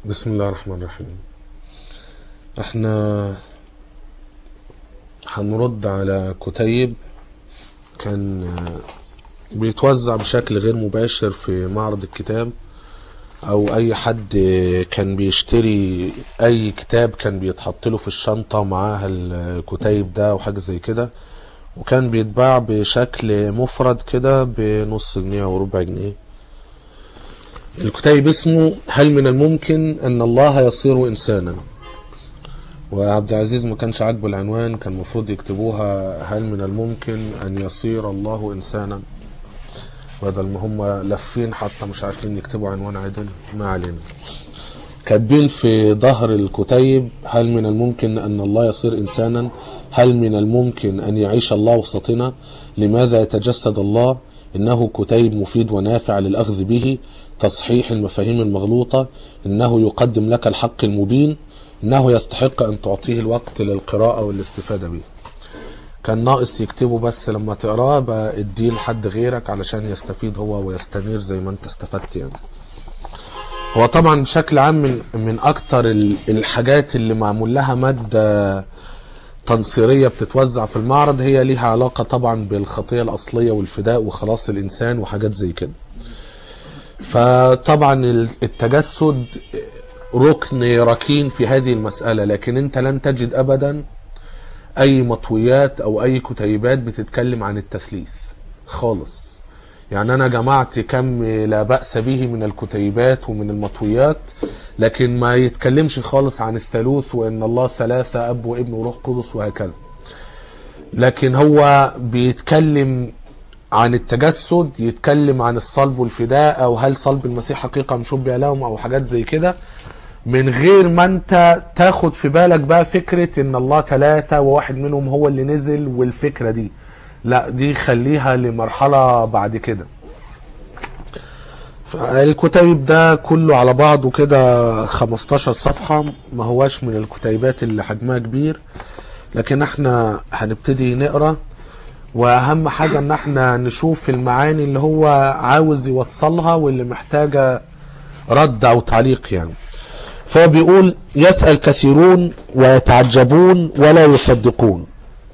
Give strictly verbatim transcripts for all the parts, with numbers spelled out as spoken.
بسم الله الرحمن الرحيم. احنا هنرد على كتيب كان بيتوزع بشكل غير مباشر في معرض الكتاب، او اي حد كان بيشتري اي كتاب كان بيتحط له في الشنطة معاها الكتيب ده او حاجة زي كده، وكان بيتباع بشكل مفرد كده بنص جنيه او ربع جنيه. الكتيب اسمه هل من الممكن ان الله يصير انسانا، وعبد العزيز ما كانش عاجبه العنوان، كان المفروض يكتبوها هل من الممكن ان يصير الله انسانا، بدل ما هم لفين حتى مش عارفين يكتبوا عنوان عدل. ما علينا، كاتبين في ظهر الكتيب هل من الممكن ان الله يصير انسانا، هل من الممكن ان يعيش الله وسطنا، لماذا يتجسد الله، انه كتيب مفيد ونافع للاخذ به، تصحيح المفاهيم المغلوطة، انه يقدم لك الحق المبين، انه يستحق ان تعطيه الوقت للقراءة والاستفادة به. كان ناقص يكتبه بس لما تقراه بقى اديه لحد غيرك علشان يستفيد هو ويستنير زي ما انت استفدت. يعني هو طبعا بشكل عام من, من اكتر الحاجات اللي معمول لها مادة تنصيرية بتتوزع في المعرض هي ليها علاقة طبعا بالخطية الاصلية والفداء وخلاص الانسان وحاجات زي كده. فطبعا التجسد ركن ركين في هذه المسألة، لكن انت لن تجد ابدا اي مطويات او اي كتيبات بتتكلم عن التثليث خالص. يعني انا جمعت كم لا بأس به من الكتيبات ومن المطويات، لكن ما يتكلمش خالص عن الثالوث وان الله ثلاثة اب وابن وروح قدس وهكذا. لكن هو بيتكلم عن التجسد، يتكلم عن الصلب والفداء، او هل صلب المسيح حقيقة مشبه لهم او حاجات زي كده، من غير ما انت تاخد في بالك بقى فكرة ان الله ثلاثة وواحد منهم هو اللي نزل والفكرة دي. لا، دي خليها لمرحلة بعد كده. الكتيب ده كله على بعضه كده خمستاشر صفحة، ما هواش من الكتيبات اللي حجمها كبير، لكن احنا هنبتدي نقرأ، واهم حاجة ان احنا نشوف المعاني اللي هو عاوز يوصلها واللي محتاجة رد او تعليق. يعني فهو بيقول يسأل كثيرون ويتعجبون ولا يصدقون،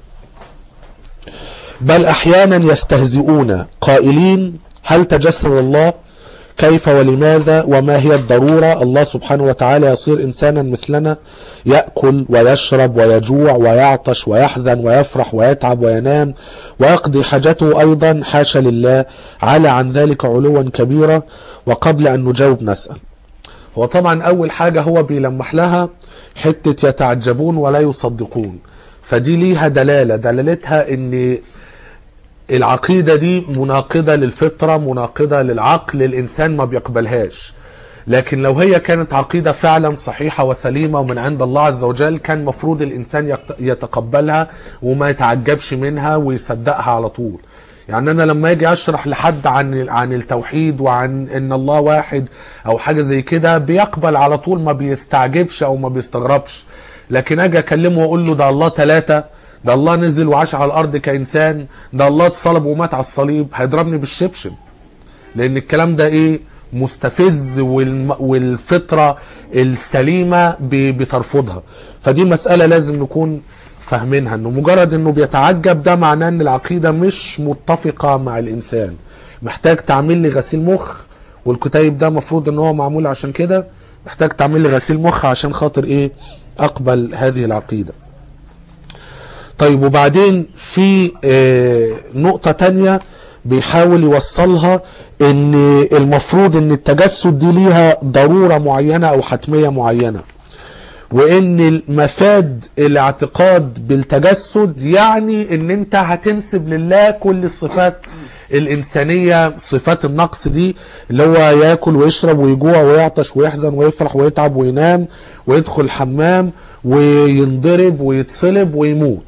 بل احيانا يستهزئون قائلين هل تجسد الله، كيف ولماذا وما هي الضرورة، الله سبحانه وتعالى يصير انسانا مثلنا، يأكل ويشرب ويجوع ويعطش ويحزن ويفرح ويتعب وينام ويقضي حاجته ايضا، حاشا لله، على عن ذلك علوا كبيرا. وقبل ان نجاوب نسأل. هو طبعا اول حاجة هو بيلمح لها حتة يتعجبون ولا يصدقون، فدي ليها دلالة، دلالتها ان العقيدة دي مناقضة للفطرة، مناقضة للعقل، الانسان ما بيقبلهاش. لكن لو هي كانت عقيدة فعلا صحيحة وسليمة ومن عند الله عز وجل، كان مفروض الانسان يتقبلها وما يتعجبش منها ويصدقها على طول. يعني انا لما اجي اشرح لحد عن عن التوحيد وعن ان الله واحد او حاجه زي كده بيقبل على طول، ما بيستعجبش او ما بيستغربش. لكن اجي اكلمه واقول له ده الله ثلاثة، ده الله نزل وعاش على الارض كانسان، ده الله اتصلب ومات على الصليب، هيضربني بالشبشب، لان الكلام ده ايه؟ مستفز، والفطره السليمه بترفضها. فدي مساله لازم نكون فاهمينها، انه مجرد انه بيتعجب ده معناه ان العقيدة مش متفقة مع الانسان، محتاج تعمل لي غسيل مخ، والكتيب ده مفروض ان هو معمول عشان كده، محتاج تعمل لي غسيل مخ عشان خاطر ايه؟ اقبل هذه العقيدة. طيب، وبعدين في اه نقطة تانية بيحاول يوصلها، ان المفروض ان التجسد دي ليها ضرورة معينة او حتمية معينة، وان المفاد الاعتقاد بالتجسد يعني ان انت هتنسب لله كل الصفات الانسانية، صفات النقص دي، اللي هو ياكل ويشرب ويجوع ويعطش ويحزن ويفرح ويتعب وينام ويدخل الحمام وينضرب ويتصلب ويموت.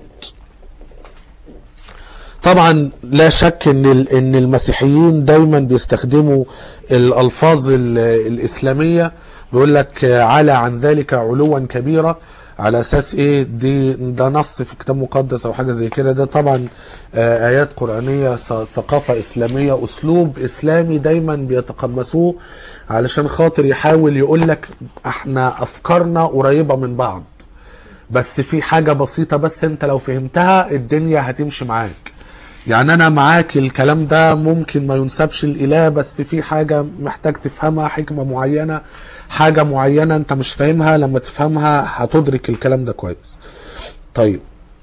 طبعا لا شك ان ان المسيحيين دايما بيستخدموا الالفاظ الاسلامية، بيقول لك على عن ذلك علوا كبيرا، على اساس ايه؟ دي ده نص في كتاب مقدس او حاجه زي كده؟ ده طبعا آه ايات قرانيه، ثقافه اسلاميه، اسلوب اسلامي دايما بيتقمصوه علشان خاطر يحاول يقول لك احنا افكارنا قريبه من بعض، بس في حاجه بسيطه بس انت لو فهمتها الدنيا هتمشي معاك. يعني انا معاك الكلام ده ممكن ما ينسبش الاله، بس في حاجه محتاج تفهمها، حكمه معينه، حاجه معينه انت مش فاهمها، لما تفهمها هتدرك الكلام ده كويس. طيب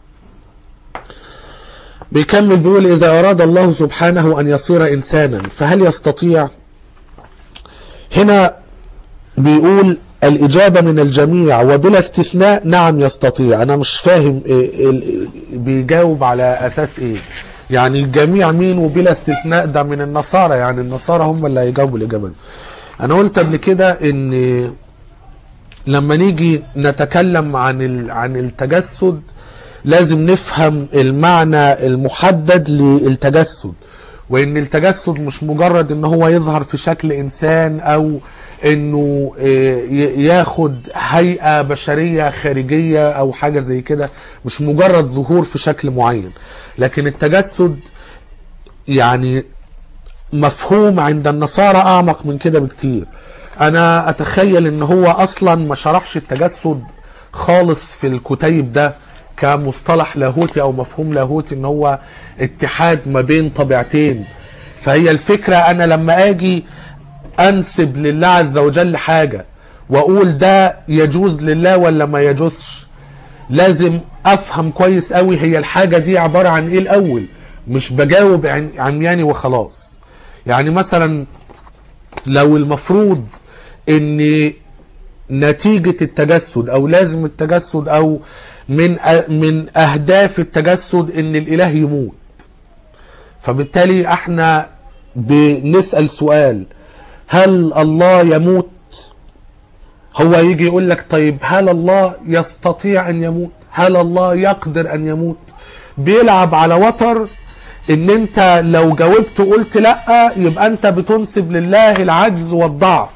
بيكمل بيقول اذا اراد الله سبحانه ان يصير انسانا فهل يستطيع؟ هنا بيقول الاجابه من الجميع وبلا استثناء نعم يستطيع. انا مش فاهم إيه بيجاوب على اساس ايه؟ يعني الجميع مين وبلا استثناء؟ ده من النصارى، يعني النصارى هم اللي هيجاوبوا الاجابه دي. انا قلت قبل كده ان لما نيجي نتكلم عن عن التجسد لازم نفهم المعنى المحدد للتجسد، وان التجسد مش مجرد ان هو يظهر في شكل انسان او انه ياخد هيئة بشرية خارجية او حاجة زي كده، مش مجرد ظهور في شكل معين. لكن التجسد يعني مفهوم عند النصارى اعمق من كده بكتير. انا اتخيل ان هو اصلا ما شرحش التجسد خالص في الكتيب ده كمصطلح لاهوتي او مفهوم لاهوتي، ان هو اتحاد ما بين طبيعتين. فهي الفكرة انا لما اجي انسب لله عز وجل حاجة واقول ده يجوز لله ولا ما يجوزش، لازم افهم كويس قوي هي الحاجة دي عبارة عن ايه الاول، مش بجاوب عمياني وخلاص. يعني مثلا لو المفروض ان نتيجة التجسد او لازم التجسد او من من اهداف التجسد ان الاله يموت، فبالتالي احنا بنسأل سؤال هل الله يموت؟ هو يجي يقول لك طيب هل الله يستطيع ان يموت؟ هل الله يقدر ان يموت؟ بيلعب على وتر ان انت لو جاوبت وقلت لا يبقى انت بتنسب لله العجز والضعف.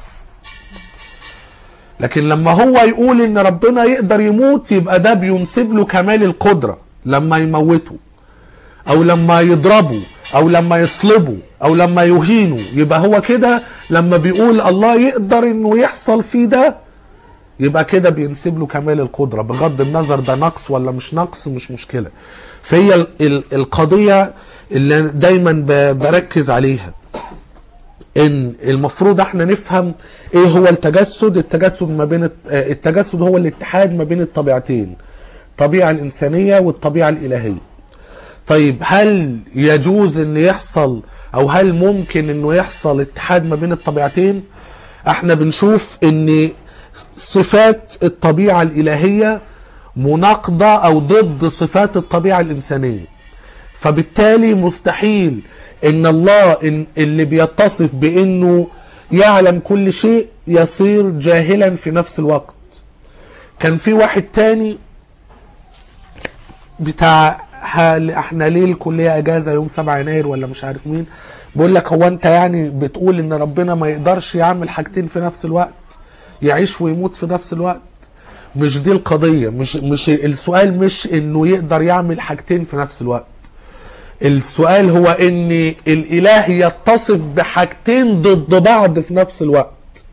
لكن لما هو يقول ان ربنا يقدر يموت يبقى ده بينسب له كمال القدرة لما يموته او لما يضربه او لما يصلبه او لما يهينه، يبقى هو كده لما بيقول الله يقدر انه يحصل فيه ده يبقى كده بينسب له كمال القدرة، بغض النظر ده نقص ولا مش نقص مش مشكلة. فهي القضية اللي دايما بركز عليها ان المفروض احنا نفهم ايه هو التجسد. التجسد ما بين التجسد هو الاتحاد ما بين الطبيعتين، الطبيعة الانسانية والطبيعة الالهية. طيب هل يجوز ان يحصل او هل ممكن انه يحصل اتحاد ما بين الطبيعتين؟ احنا بنشوف ان صفات الطبيعة الالهية مناقضة او ضد صفات الطبيعة الانسانية، فبالتالي مستحيل ان الله إن اللي بيتصف بانه يعلم كل شيء يصير جاهلا في نفس الوقت. كان في واحد تاني بتاع احنا ليه الكلية اجازة يوم سبعة يناير ولا مش عارف مين، بيقول لك هو انت يعني بتقول ان ربنا ما يقدرش يعمل حاجتين في نفس الوقت، يعيش ويموت في نفس الوقت؟ مش دي القضية، مش مش السؤال مش انه يقدر يعمل حاجتين في نفس الوقت. السؤال هو ان الاله يتصف بحاجتين ضد بعض في نفس الوقت.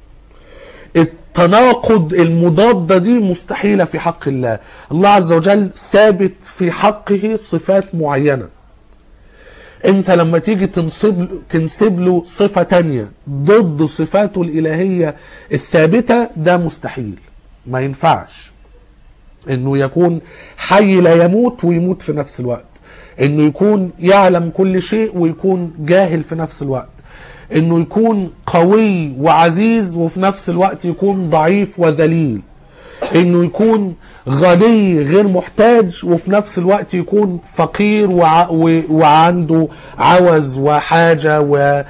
التناقض المضادة دي مستحيلة في حق الله. الله عز وجل ثابت في حقه صفات معينة، انت لما تيجي تنسب, تنسب له صفة تانية ضد صفاته الالهية الثابتة ده مستحيل، ما ينفعش انه يكون حي لا يموت ويموت في نفس الوقت، انه يكون يعلم كل شيء ويكون جاهل في نفس الوقت، انه يكون قوي وعزيز وفي نفس الوقت يكون ضعيف وذليل، انه يكون غني غير محتاج وفي نفس الوقت يكون فقير وع... و... وعنده عوز وحاجة ونوع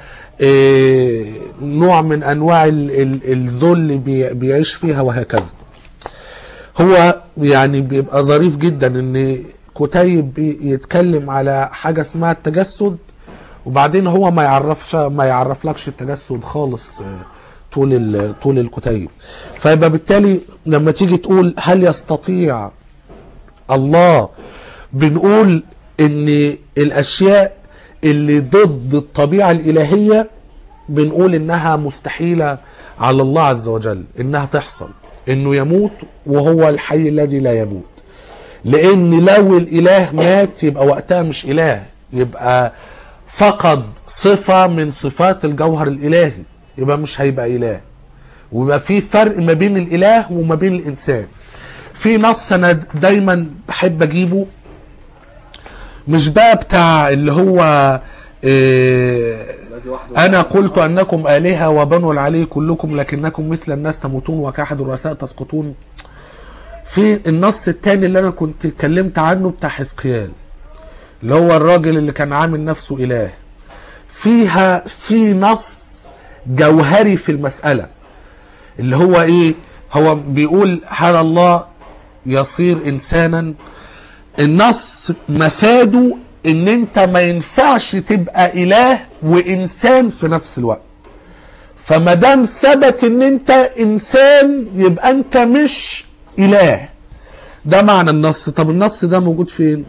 من انواع الذل بي... بيعيش فيها وهكذا. هو يعني بيبقى ظريف جدا ان كتيب يتكلم على حاجة اسمها التجسد وبعدين هو ما يعرفش ما يعرفلكش التجسد خالص طول طول الكتيب. فيبقى بالتالي لما تيجي تقول هل يستطيع الله، بنقول ان الاشياء اللي ضد الطبيعة الالهية بنقول انها مستحيلة على الله عز وجل انها تحصل، انه يموت وهو الحي الذي لا يموت. لان لو الاله مات يبقى وقتها مش اله، يبقى فقد صفة من صفات الجوهر الالهي، يبقى مش هيبقى اله. ويبقى في فرق ما بين الاله وما بين الانسان. في نص انا دايما بحب اجيبه، مش بقى بتاع اللي هو إيه انا قلت انكم الهه وبنو العلي كلكم لكنكم مثل الناس تموتون وكاحد الرؤساء تسقطون. في النص الثاني اللي انا كنت اتكلمت عنه بتاع حزقيال، اللي هو الراجل اللي كان عامل نفسه اله، فيها في نص جوهري في المسألة اللي هو ايه، هو بيقول هل الله يصير انسانا. النص مفاده ان انت ما ينفعش تبقى اله وانسان في نفس الوقت. فما دام ثبت ان انت انسان يبقى انت مش اله. ده معنى النص. طب النص ده موجود فين؟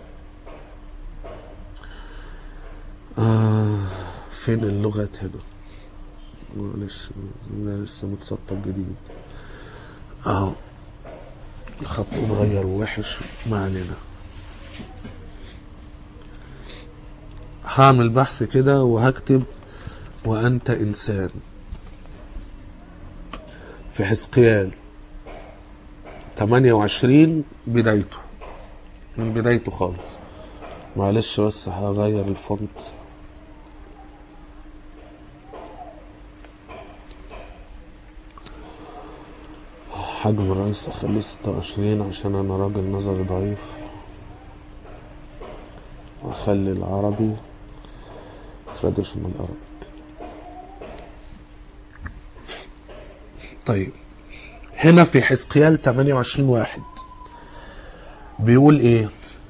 آه فين اللغات هنا؟ معلش انا لسه متسطب جديد اهو، الخط صغير ووحش، ما علينا. هعمل بحث كده وهكتب وانت انسان في حزقيال ثمانية وعشرين بدايته، من بدايته خالص. معلش بس هغير الفونت. حجم الرئيس اخليه ستة وعشرين عشان انا راجل نظري ضعيف. واخلي العربي تراديشنال Arabic. طيب هنا في حزقيال ثمانية وعشرين واحد بيقول ايه؟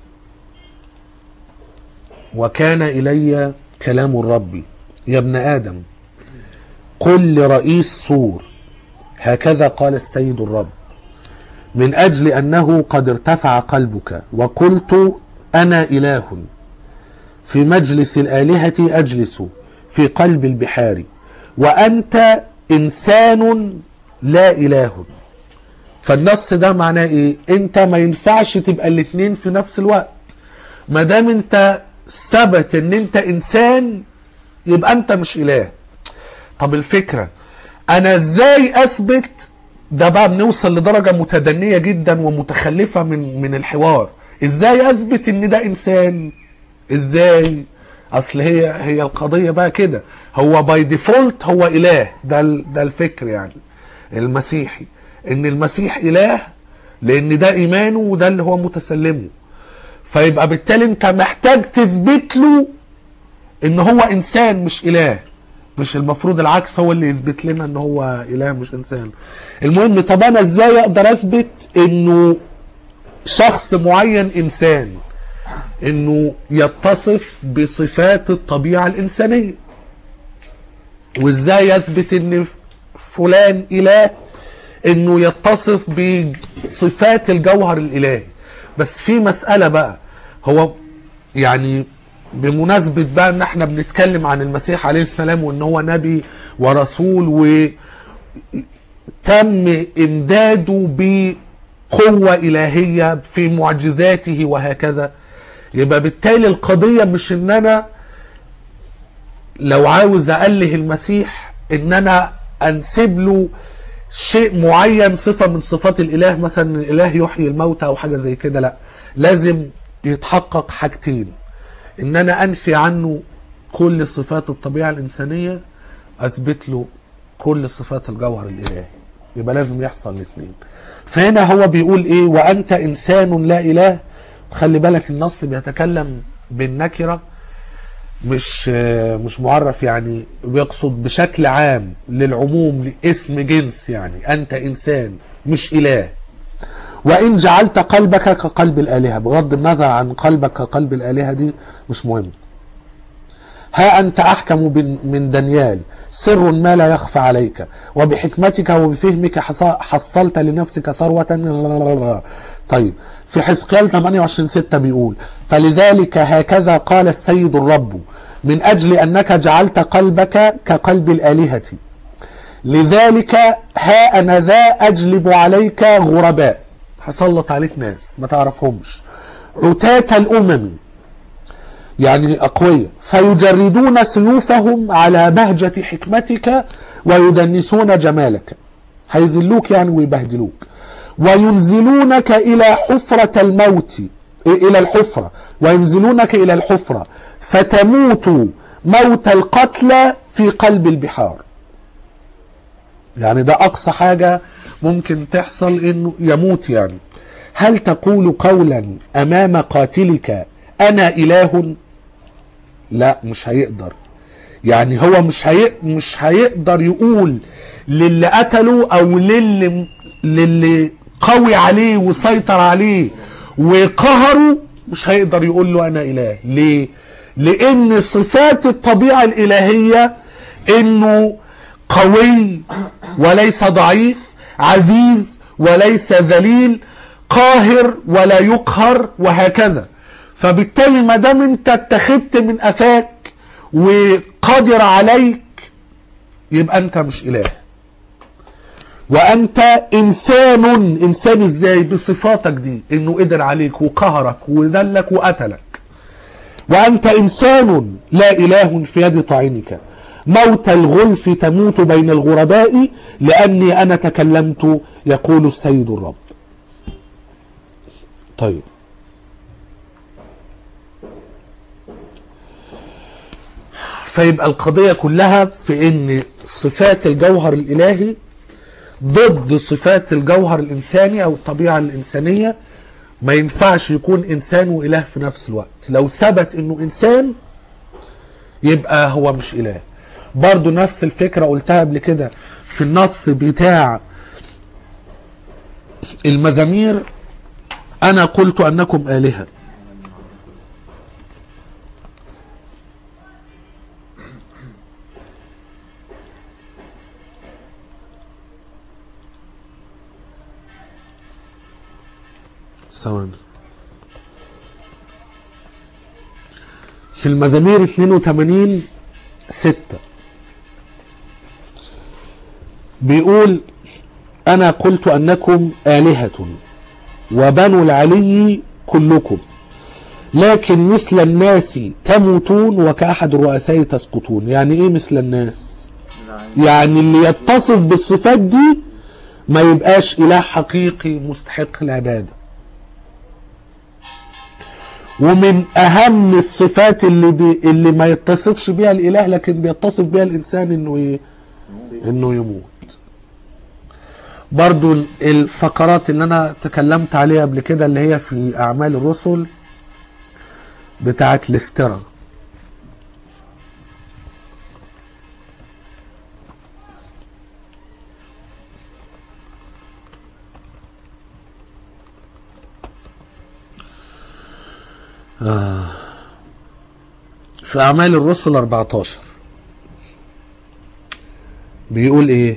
وكان الي كلام الرب يا ابن ادم قل لرئيس سور هكذا قال السيد الرب من اجل انه قد ارتفع قلبك وقلت انا اله في مجلس الآلهة أجلس في قلب البحار وأنت إنسان لا إله. فالنص ده معناه إيه؟ أنت ما ينفعش تبقى الاثنين في نفس الوقت. ما دام أنت ثبت أن أنت إنسان يبقى أنت مش إله. طب الفكرة أنا إزاي أثبت ده؟ بقى بنوصل لدرجة متدنية جدا ومتخلفة من من الحوار. إزاي أثبت أن ده إنسان؟ ازاي؟ اصل هي هي القضيه بقى كده، هو باي ديفولت هو اله. ده ده الفكر يعني المسيحي، ان المسيح اله لان ده ايمانه وده اللي هو متسلمه. فيبقى بالتالي انت محتاج تثبت له ان هو انسان مش اله. مش المفروض العكس هو اللي يثبت لنا ان هو اله مش انسان. المهم طب انا ازاي اقدر اثبت انه شخص معين انسان؟ انه يتصف بصفات الطبيعة الانسانية. وازاي يثبت ان فلان اله؟ انه يتصف بصفات الجوهر الالهي. بس في مسألة بقى، هو يعني بمناسبة بقى ان احنا بنتكلم عن المسيح عليه السلام وان هو نبي ورسول وتم امداده بقوة الهية في معجزاته وهكذا، يبقى بالتالي القضية مش ان انا لو عاوز اله المسيح ان انا انسب له شيء معين، صفة من صفات الاله، مثلا الاله يحيي الموتى او حاجة زي كده. لا، لازم يتحقق حاجتين: ان انا انفي عنه كل صفات الطبيعة الانسانية، اثبت له كل صفات الجوهر الالهي. يبقى لازم يحصل الاثنين. فهنا هو بيقول ايه؟ وانت انسان لا اله. خلي بالك النص بيتكلم بالنكرة، مش مش معرف، يعني بيقصد بشكل عام للعموم لاسم جنس، يعني انت انسان مش اله. وان جعلت قلبك كقلب الالهة، بغض النظر عن قلبك كقلب الالهة دي مش مهم. ها أنت أحكم من دانيال، سر ما لا يخفى عليك، وبحكمتك وبفهمك حصلت لنفسك ثروة. طيب في حزقيال ثمانية وعشرين ستة بيقول فلذلك هكذا قال السيد الرب من أجل أنك جعلت قلبك كقلب الآلهة، لذلك ها أنا ذا أجلب عليك غرباء، هسلط عليك ناس ما تعرفهمش، عتاة الأمم يعني أقوياء، فيجردون سيوفهم على بهجة حكمتك ويدنسون جمالك، هيذلوك يعني ويبهدلوك، وينزلونك إلى حفرة الموت، إلى الحفرة، وينزلونك إلى الحفرة فتموت موت القتلى في قلب البحار. يعني ده أقصى حاجة ممكن تحصل إنه يموت. يعني هل تقول قولا أمام قاتلك أنا إله؟ لا مش هيقدر. يعني هو مش هي... مش هيقدر يقول للي قتله أو للي للي قوي عليه وسيطر عليه وقهره، مش هيقدر يقول له أنا إله. ليه؟ لأن صفات الطبيعة الإلهية إنه قوي وليس ضعيف، عزيز وليس ذليل، قاهر ولا يقهر، وهكذا. فبالتالي ما دام انت اتخذت من قفاك وقادر عليك يبقى انت مش اله، وانت انسان. انسان ازاي؟ بصفاتك دي، انه قدر عليك وقهرك وذلك وقتلك. وانت انسان لا اله في يد طاعنك، موت الغلف تموت بين الغرباء لاني انا تكلمت يقول السيد الرب. طيب فيبقى القضية كلها في ان صفات الجوهر الالهي ضد صفات الجوهر الانساني او الطبيعة الانسانية. ما ينفعش يكون انسان واله في نفس الوقت. لو ثبت انه انسان يبقى هو مش اله. برضو نفس الفكرة قلتها قبل كده في النص بتاع المزامير، انا قلت انكم آلهة. ثواني. في المزامير اثنين وثمانين ستة بيقول أنا قلت أنكم آلهة وبنو العلي كلكم، لكن مثل الناس تموتون وكأحد الرؤساء تسقطون. يعني إيه مثل الناس؟ يعني اللي يتصف بالصفات دي ما يبقاش إله حقيقي مستحق العبادة. ومن اهم الصفات اللي بي اللي ما يتصفش بيها الاله لكن بيتصف بيها الانسان انه ي... انه يموت. برضو الفقرات اللي انا تكلمت عليها قبل كده اللي هي في اعمال الرسل بتاعت لسترا، آه. في أعمال الرسل أربعتاشر بيقول إيه؟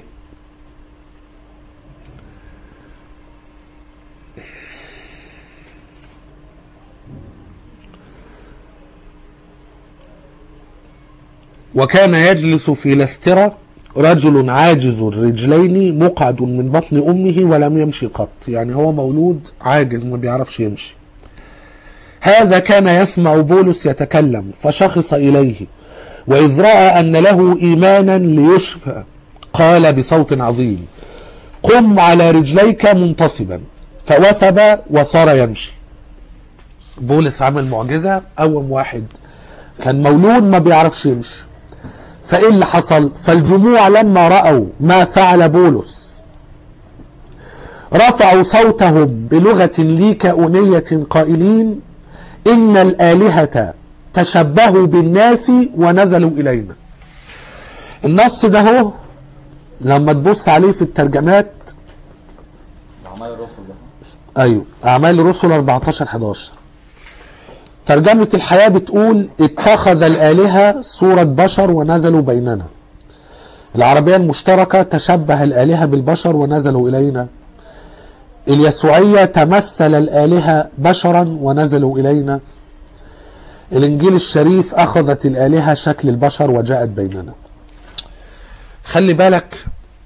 وكان يجلس في لسترا رجل عاجز الرجلين مقعد من بطن أمه ولم يمشي قط. يعني هو مولود عاجز ما بيعرفش يمشي. هذا كان يسمع بولس يتكلم فشخص إليه، وإذ رأى أن له إيمانا ليشفى قال بصوت عظيم قم على رجليك منتصبا، فوثب وصار يمشي. بولس عمل معجزة، قوم واحد كان مولود ما بيعرفش يمشي. فإيه اللي حصل؟ فالجموع لما رأوا ما فعل بولس رفعوا صوتهم بلغة ليكاونية قائلين إن الآلهة تشبهوا بالناس ونزلوا إلينا. النص ده هو لما تبص عليه في الترجمات أعمال الرسل ده، أيوه أعمال الرسل أربعتاشر حداشر ترجمة الحياة بتقول اتخذ الآلهة صورة بشر ونزلوا بيننا. العربية المشتركة تشبه الآلهة بالبشر ونزلوا إلينا. اليسوعية تمثل الآلهة بشرا ونزلوا إلينا. الإنجيل الشريف أخذت الآلهة شكل البشر وجاءت بيننا. خلي بالك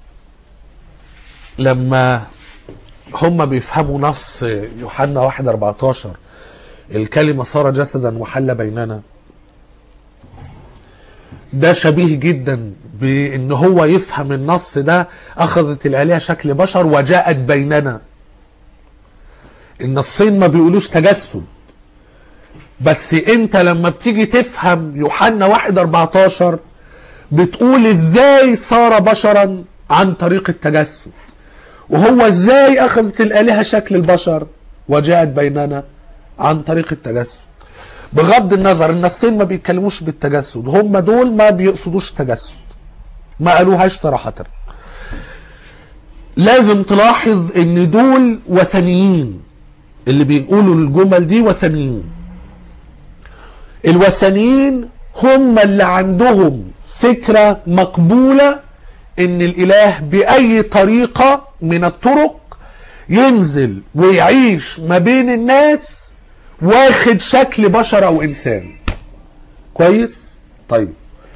لما هم بيفهموا نص يوحنا واحد أربعتاشر الكلمة صار جسدا وحل بيننا، ده شبيه جدا بأن هو يفهم النص ده أخذت الآلهة شكل بشر وجاءت بيننا. النصين ما بيقولوش تجسد، بس انت لما بتيجي تفهم يوحنا واحد أربعتاشر بتقول ازاي صار بشرا عن طريق التجسد، وهو ازاي اخذت الالهه شكل البشر وجاءت بيننا عن طريق التجسد. بغض النظر النصين ما بيتكلموش بالتجسد، هم دول ما بيقصدوش تجسد، ما قالوهاش صراحه. لازم تلاحظ ان دول وثنيين، اللي بيقولوا الجمل دي وثنيين. الوثنيين هم اللي عندهم فكرة مقبولة ان الاله باي طريقة من الطرق ينزل ويعيش ما بين الناس واخد شكل بشر او انسان. كويس؟ طيب،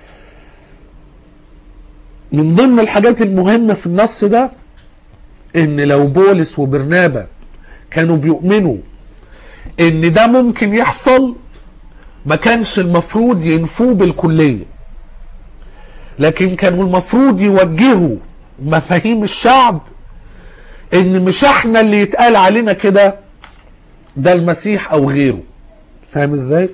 من ضمن الحاجات المهمة في النص ده ان لو بولس وبرنابا كانوا بيؤمنوا ان ده ممكن يحصل ما كانش المفروض ينفوه بالكلية، لكن كانوا المفروض يوجهوا مفاهيم الشعب ان مش احنا اللي يتقال علينا كده، ده المسيح او غيره. فاهم ازاي؟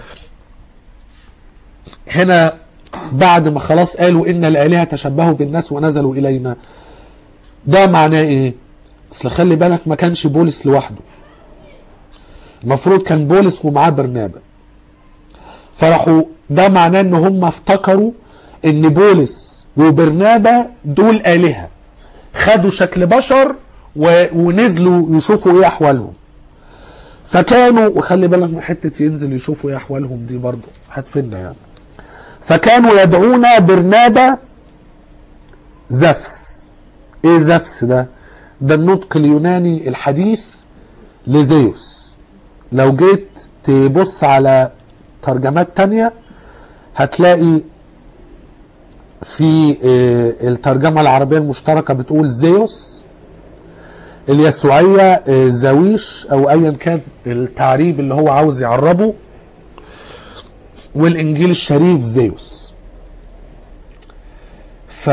هنا بعد ما خلاص قالوا ان الالهه تشبهوا بالناس ونزلوا الينا، ده معناه ايه؟ اصل خلي بالك ما كانش بولس لوحده، المفروض كان بولس ومعاه برنابا. فرحوا ده معناه ان هم افتكروا ان بولس وبرنابا دول آلهة، خدوا شكل بشر ونزلوا يشوفوا ايه احوالهم. فكانوا، وخلي بالك من حتة ينزل يشوفوا ايه احوالهم دي برضه هتفيدنا يعني. فكانوا يدعون برنابا زفس. ايه زفس ده؟ ده النطق اليوناني الحديث لزيوس. لو جيت تبص على ترجمات تانية هتلاقي في الترجمة العربية المشتركة بتقول زيوس، اليسوعية زاويش او ايا كان التعريب اللي هو عاوز يعربه، والانجيل الشريف زيوس. ف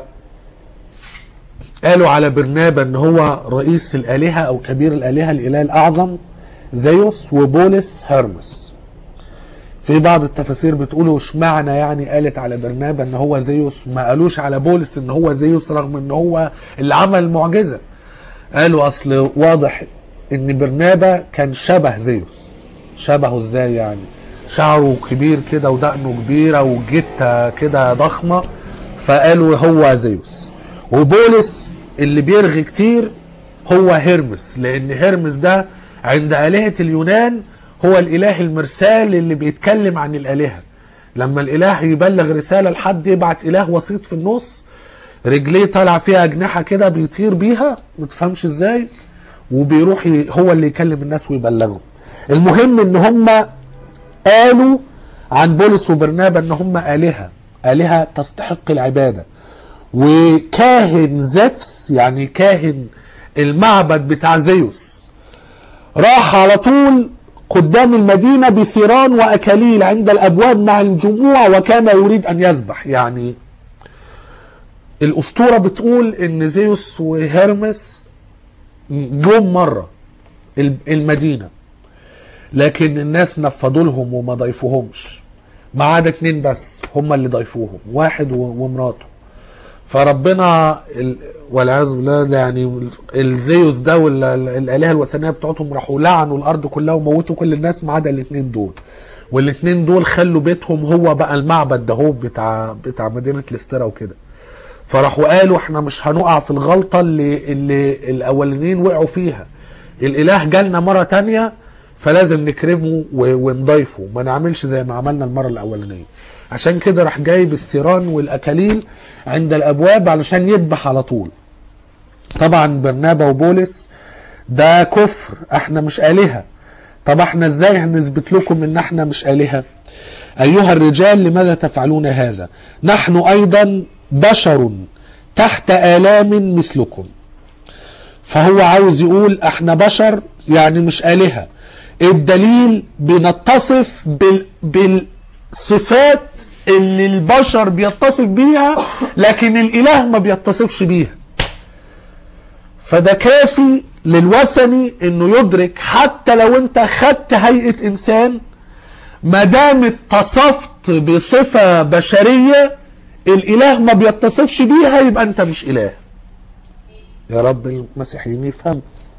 قالوا على برنابا ان هو رئيس الالهة او كبير الالهة، الاله الاعظم زيوس، وبولس هرمس. في بعض التفاسير بتقولوا اشمعنى يعني قالت على برنابا ان هو زيوس، ما قالوش على بولس ان هو زيوس رغم ان هو اللي عمل المعجزة. قالوا اصل واضح ان برنابا كان شبه زيوس. شبهه ازاي يعني؟ شعره كبير كده ودقنه كبيرة وجتة كده ضخمة، فقالوا هو زيوس. وبولس اللي بيرغي كتير هو هرمس، لان هرمس ده عند آلهة اليونان هو الاله المرسال اللي بيتكلم عن الالهة. لما الاله يبلغ رسالة لحد يبعت اله وسيط في النص، رجليه طالع فيها اجنحة كده بيطير بيها، ما تفهمش ازاي، وبيروح هو اللي يكلم الناس ويبلغهم. المهم ان هم قالوا عن بولس وبرنابا ان هم آلهة، آلهة تستحق العبادة. وكاهن زفس يعني كاهن المعبد بتاع زيوس راح على طول قدام المدينة بثيران وأكاليل عند الأبواب مع الجموع، وكان يريد أن يذبح. يعني الأسطورة بتقول إن زيوس وهرمس جم مرة المدينة، لكن الناس نفضوا لهم وما ضيفوهمش، ما عدا اتنين بس هم اللي ضيفوهم، واحد ومراته. فربنا والعياذ بالله ده يعني الزيوس ده والآلهة الوثنية بتوعتهم راحوا لعنوا الأرض كلها وموتوا كل الناس ما عدا الاثنين دول. والاثنين دول خلوا بيتهم هو بقى المعبد ده هو بتاع بتاع مدينة ليسترا وكده. فراحوا قالوا احنا مش هنقع في الغلطة اللي اللي الأولانيين وقعوا فيها. الإله جالنا مرة تانية فلازم نكرمه ونضيفه، ما نعملش زي ما عملنا المرة الأولانية. عشان كده راح جايب الثيران والأكاليل عند الأبواب علشان يذبح على طول. طبعا برنابا وبولس ده كفر، احنا مش آلهة. طب احنا ازاي هنثبت لكم ان احنا مش آلهة؟ أيها الرجال لماذا تفعلون هذا؟ نحن أيضا بشر تحت آلام مثلكم. فهو عاوز يقول احنا بشر يعني مش آلهة. الدليل بنتصف بال... بالصفات اللي البشر بيتصف بيها لكن الإله ما بيتصفش بيها. فده كافي للوثني انه يدرك حتى لو انت خدت هيئة انسان، ما دام اتصفت بصفة بشرية الاله ما بيتصفش بيها يبقى انت مش اله. يا رب المسيحيين يفهم.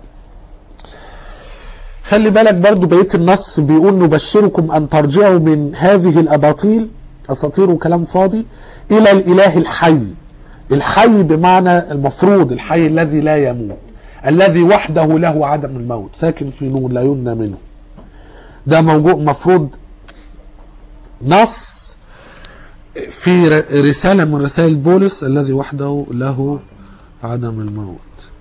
خلي بالك برضو بقية النص بيقول نبشركم ان ترجعوا من هذه الاباطيل، اساطير وكلام فاضي، الى الاله الحي. الحي بمعنى المفروض الحي الذي لا يموت، الذي وحده له عدم الموت، ساكن في نور لا يمنى منه. ده موجود مفروض نص في رسالة من رسائل بولس، الذي وحده له عدم الموت،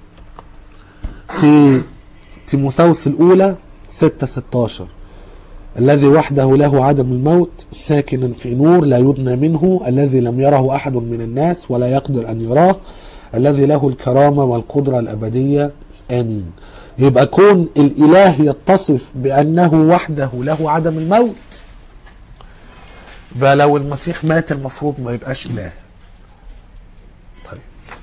في تيموثاوس الأولى ستة ستاشر، الذي وحده له عدم الموت ساكنا في نور لا يدنى منه، الذي لم يره أحد من الناس ولا يقدر أن يراه، الذي له الكرامة والقدرة الأبدية، آمين. يبقى كون الإله يتصف بأنه وحده له عدم الموت، بقى لو المسيح مات المفروض ما يبقاش إله. طيب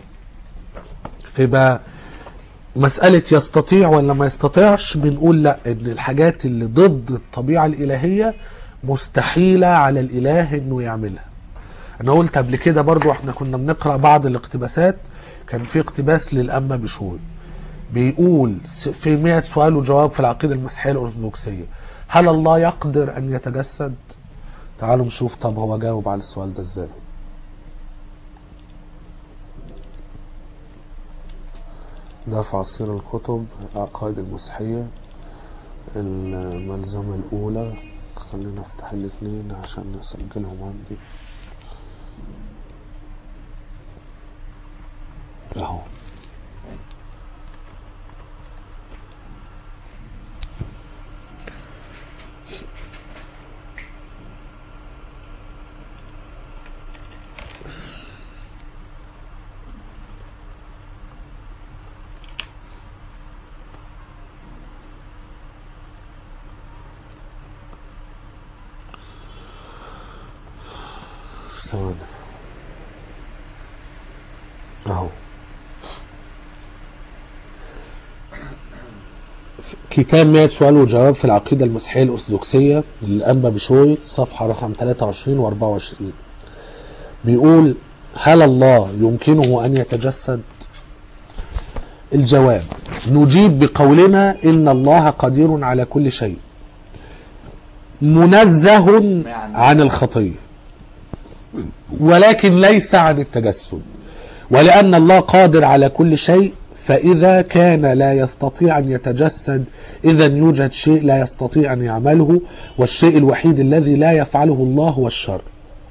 فيبقى مسألة يستطيع ولا ما يستطيعش، بنقول لا، ان الحاجات اللي ضد الطبيعة الإلهية مستحيلة على الإله انه يعملها. انا قلت قبل كده برضو احنا كنا بنقرأ بعض الاقتباسات، كان في اقتباس للأنبا بشوي بيقول في مئة سؤال وجواب في العقيدة المسيحية الأرثوذكسية، هل الله يقدر أن يتجسد؟ تعالوا نشوف طب هو جاوب على السؤال ده ازاي. ده في عصير الكتب العقائد المسيحية الملزمة الأولى. خلينا نفتح الاثنين عشان نسجلهم عندي اهو. ثواني اهو. كتاب مئة سؤال وجواب في العقيدة المسيحية الأرثوذكسية للأنبا بشوي، صفحة رقم ثلاثة وعشرين وأربعة وعشرين، بيقول هل الله يمكنه أن يتجسد؟ الجواب نجيب بقولنا إن الله قدير على كل شيء منزه عن الخطية ولكن ليس عن التجسد. ولأن الله قادر على كل شيء فإذا كان لا يستطيع أن يتجسد إذا يوجد شيء لا يستطيع أن يعمله، والشيء الوحيد الذي لا يفعله الله هو الشر.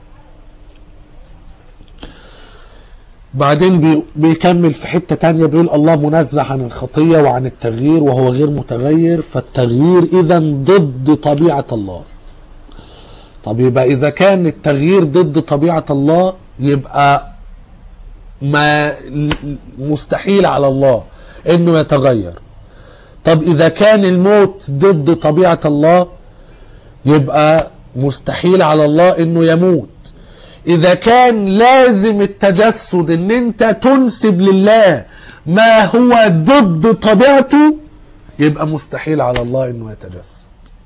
بعدين بيكمل في حتة تانية بيقول الله منزه عن الخطية وعن التغيير وهو غير متغير، فالتغيير إذا ضد طبيعة الله. طب يبقى إذا كان التغيير ضد طبيعة الله يبقى ما مستحيل على الله إنه يتغير. طب إذا كان الموت ضد طبيعة الله يبقى مستحيل على الله إنه يموت. إذا كان لازم التجسد إن أنت تنسب لله ما هو ضد طبيعته يبقى مستحيل على الله إنه يتجسد.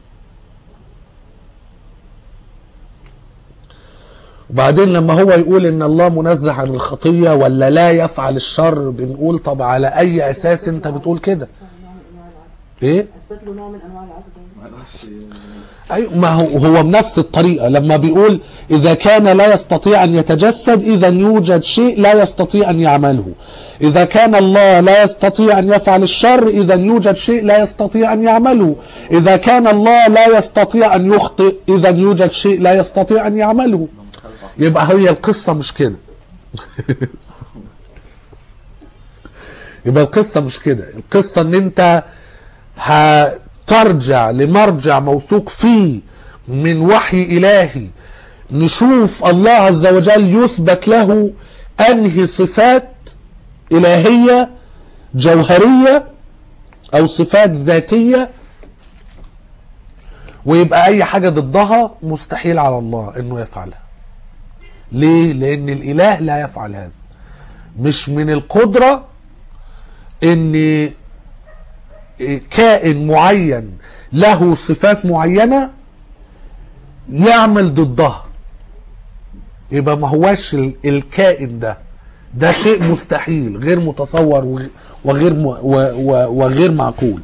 وبعدين لما هو يقول ان الله منزه عن الخطية ولا لا يفعل الشر، بنقول طب على اي اساس انت بتقول كده؟ ايه اثبت له نوع من انواع العجز أي ما هو هو بنفس الطريقة لما بيقول إذا كان لا يستطيع أن يتجسد إذا يوجد شيء لا يستطيع أن يعمله. إذا كان الله لا يستطيع أن يفعل الشر إذا يوجد شيء لا يستطيع أن يعمله. إذا كان الله لا يستطيع أن يخطئ إذا يوجد شيء لا يستطيع أن يعمله. يبقى هي القصة مش كده. يبقى القصة مش كده. القصة ان انت هترجع لمرجع موثوق فيه من وحي إلهي، نشوف الله عز وجل يثبت له أنهي صفات إلهية جوهرية أو صفات ذاتية، ويبقى أي حاجة ضدها مستحيل على الله أنه يفعلها. ليه؟ لأن الإله لا يفعل هذا. مش من القدرة أن كائن معين له صفات معينة يعمل ضدها. يبقى ما هواش الكائن ده ده شيء مستحيل غير متصور وغير وغير معقول.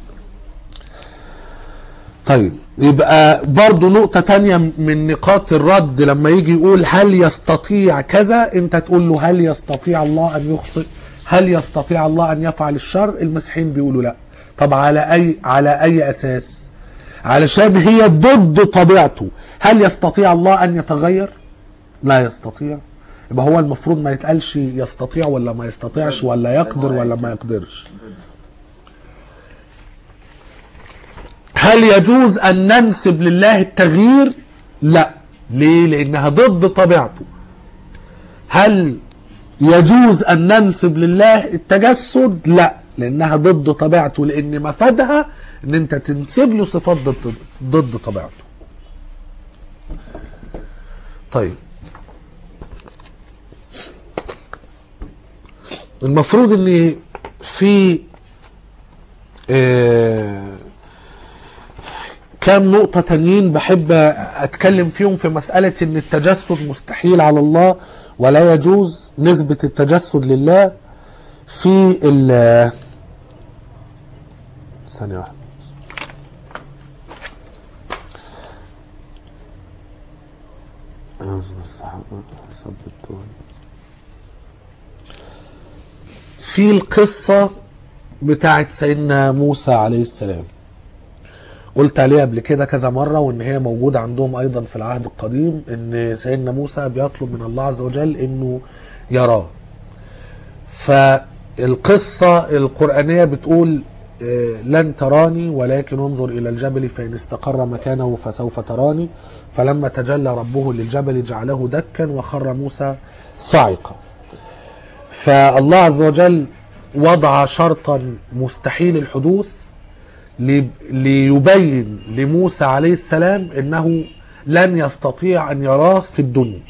طيب يبقى برضو نقطة تانية من نقاط الرد لما يجي يقول هل يستطيع كذا، انت تقول له هل يستطيع الله ان يخطئ؟ هل يستطيع الله ان يفعل الشر؟ المسيحيين بيقولوا لا. طب على اي على اي اساس؟ علشان هي ضد طبيعته. هل يستطيع الله ان يتغير؟ لا يستطيع. يبقى هو المفروض ما يتقالش يستطيع ولا ما يستطيعش ولا يقدر ولا ما يقدرش. هل يجوز ان ننسب لله التغيير؟ لا. ليه؟ لانها ضد طبيعته. هل يجوز ان ننسب لله التجسد؟ لا، لانها ضد طبيعته، لان مفادها ان انت تنسب له صفات ضد ضد طبيعته. طيب المفروض ان في آه كام نقطة تانيين بحب اتكلم فيهم في مسألة ان التجسد مستحيل على الله ولا يجوز نسبة التجسد لله. في ال ثانية واحدة في القصة بتاعت سيدنا موسى عليه السلام، قلت عليها قبل كده كذا مرة، وان هي موجودة عندهم ايضا في العهد القديم، ان سيدنا موسى بيطلب من الله عز وجل انه يراه. فالقصة القرآنية بتقول لن تراني ولكن انظر الى الجبل فان استقر مكانه فسوف تراني. فلما تجلى ربه للجبل جعله دكا وخر موسى صاعقا. فالله عز وجل وضع شرطا مستحيل الحدوث ليبين لموسى عليه السلام انه لن يستطيع ان يراه في الدنيا.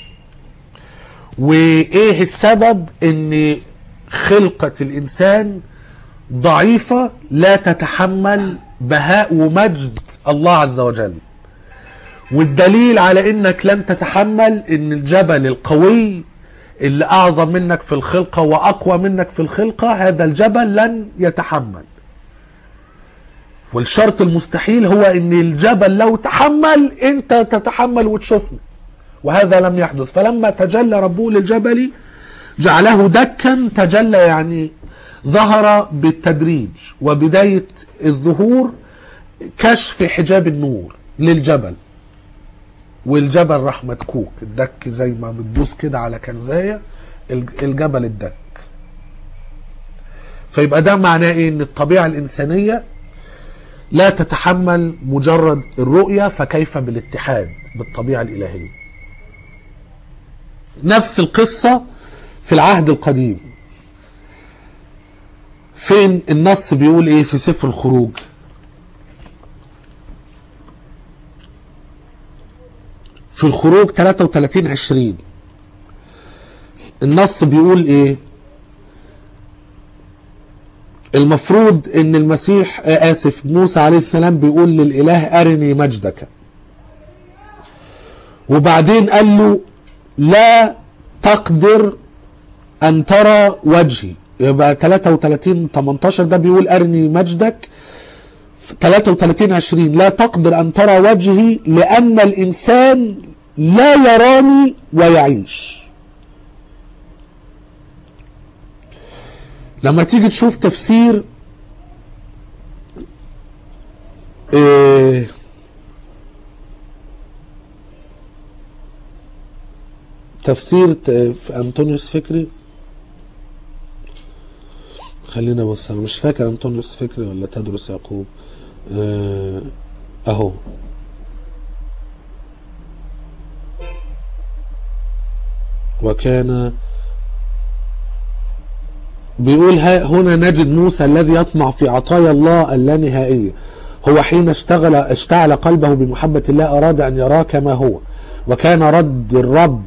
وايه السبب؟ ان خلقة الانسان ضعيفة لا تتحمل بهاء ومجد الله عز وجل. والدليل على انك لن تتحمل ان الجبل القوي اللي اعظم منك في الخلقة واقوى منك في الخلقة، هذا الجبل لن يتحمل. والشرط المستحيل هو ان الجبل لو تحمل انت تتحمل وتشوفني، وهذا لم يحدث. فلما تجلى ربه للجبل جعله دكا، تجلى يعني ظهر بالتدريج، وبداية الظهور كشف حجاب النور للجبل، والجبل راح مدكوك الدك زي ما بتدوس كده على كنزاية الجبل الدك. فيبقى ده معناه ايه؟ ان الطبيعة الانسانية لا تتحمل مجرد الرؤية، فكيف بالاتحاد بالطبيعة الالهية؟ نفس القصة في العهد القديم. فين النص بيقول ايه في سفر الخروج؟ في الخروج ثلاثة وثلاثين عشرين النص بيقول ايه؟ المفروض ان المسيح اسف موسى عليه السلام بيقول للاله ارني مجدك، وبعدين قال له لا تقدر ان ترى وجهي. يبقى ثلاثة وثلاثين ثمانية عشر ده بيقول ارني مجدك، ثلاثة وثلاثين عشرين لا تقدر أن ترى وجهي لأن الإنسان لا يراني ويعيش. لما تيجي تشوف تفسير إيه تفسير في أنطونيوس فكري، خلينا بص أنا مش فاكر أنطونيوس فكري ولا تدرس يعقوب، اه أهو وكان بيقول هنا نجد موسى الذي يطمع في عطايا الله اللانهائية، هو حين اشتغل اشتعل قلبه بمحبة الله أراد أن يراه كما هو، وكان رد الرب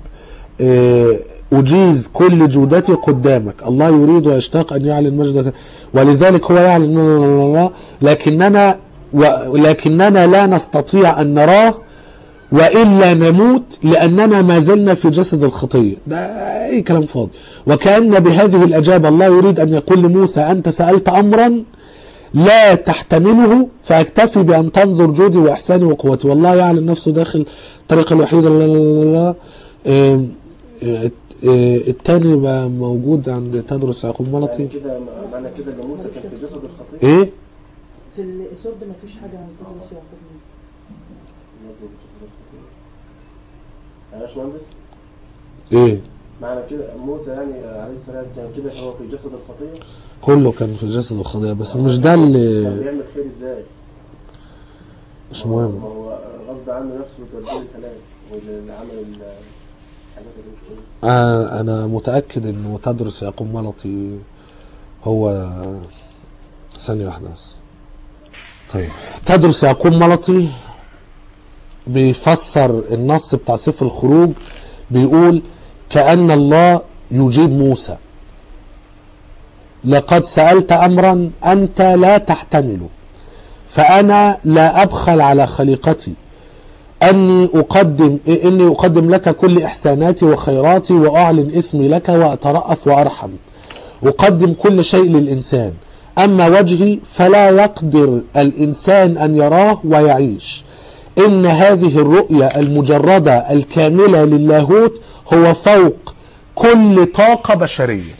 أجيز كل جودتي قدامك، الله يريد ويشتاق أن يعلن مجدك ولذلك هو يعلن الله، لكننا ولكننا لا نستطيع أن نراه وإلا نموت لأننا ما زلنا في جسد الخطية. ده أي كلام فاضي. وكأن بهذه الأجابة الله يريد أن يقول لموسى أنت سألت أمرا لا تحتمله فأكتفي بأن تنظر جودي وإحساني وقوتي، والله يعلم نفسه داخل الطريق الوحيد. لا لا لا لا. الثاني بقى موجود عند تدرس يعقوب ملطي. كده معنى كده ان موسى كان في جسد الخطيه. ايه؟ في الاسود ما فيش حاجه عن تدرس يعقوب. يا باشمهندس. ايه؟ معنى كده موسى يعني عليه السلام كان كده هو في جسد الخطيه؟ كله كان في جسد الخطيه بس مش ده اللي كان بيعمل خير ازاي؟ مش مهم. ما هو غصب عنه نفسه تربيه الكلام واللي عمل الحاجات اللي آه انا متاكد انه تدرس يعقوب ملطي هو ثانيه واحده بس. طيب تدرس يعقوب ملطي بيفسر النص بتاع سفر الخروج، بيقول كأن الله يجيب موسى لقد سألت أمرا أنت لا تحتمله فأنا لا أبخل على خليقتي أني أقدم إني أقدم لك كل إحساناتي وخيراتي وأعلن اسمي لك وأترأف وأرحم، أقدم كل شيء للإنسان، أما وجهي فلا يقدر الإنسان أن يراه ويعيش. إن هذه الرؤية المجردة الكاملة للاهوت هو فوق كل طاقة بشرية.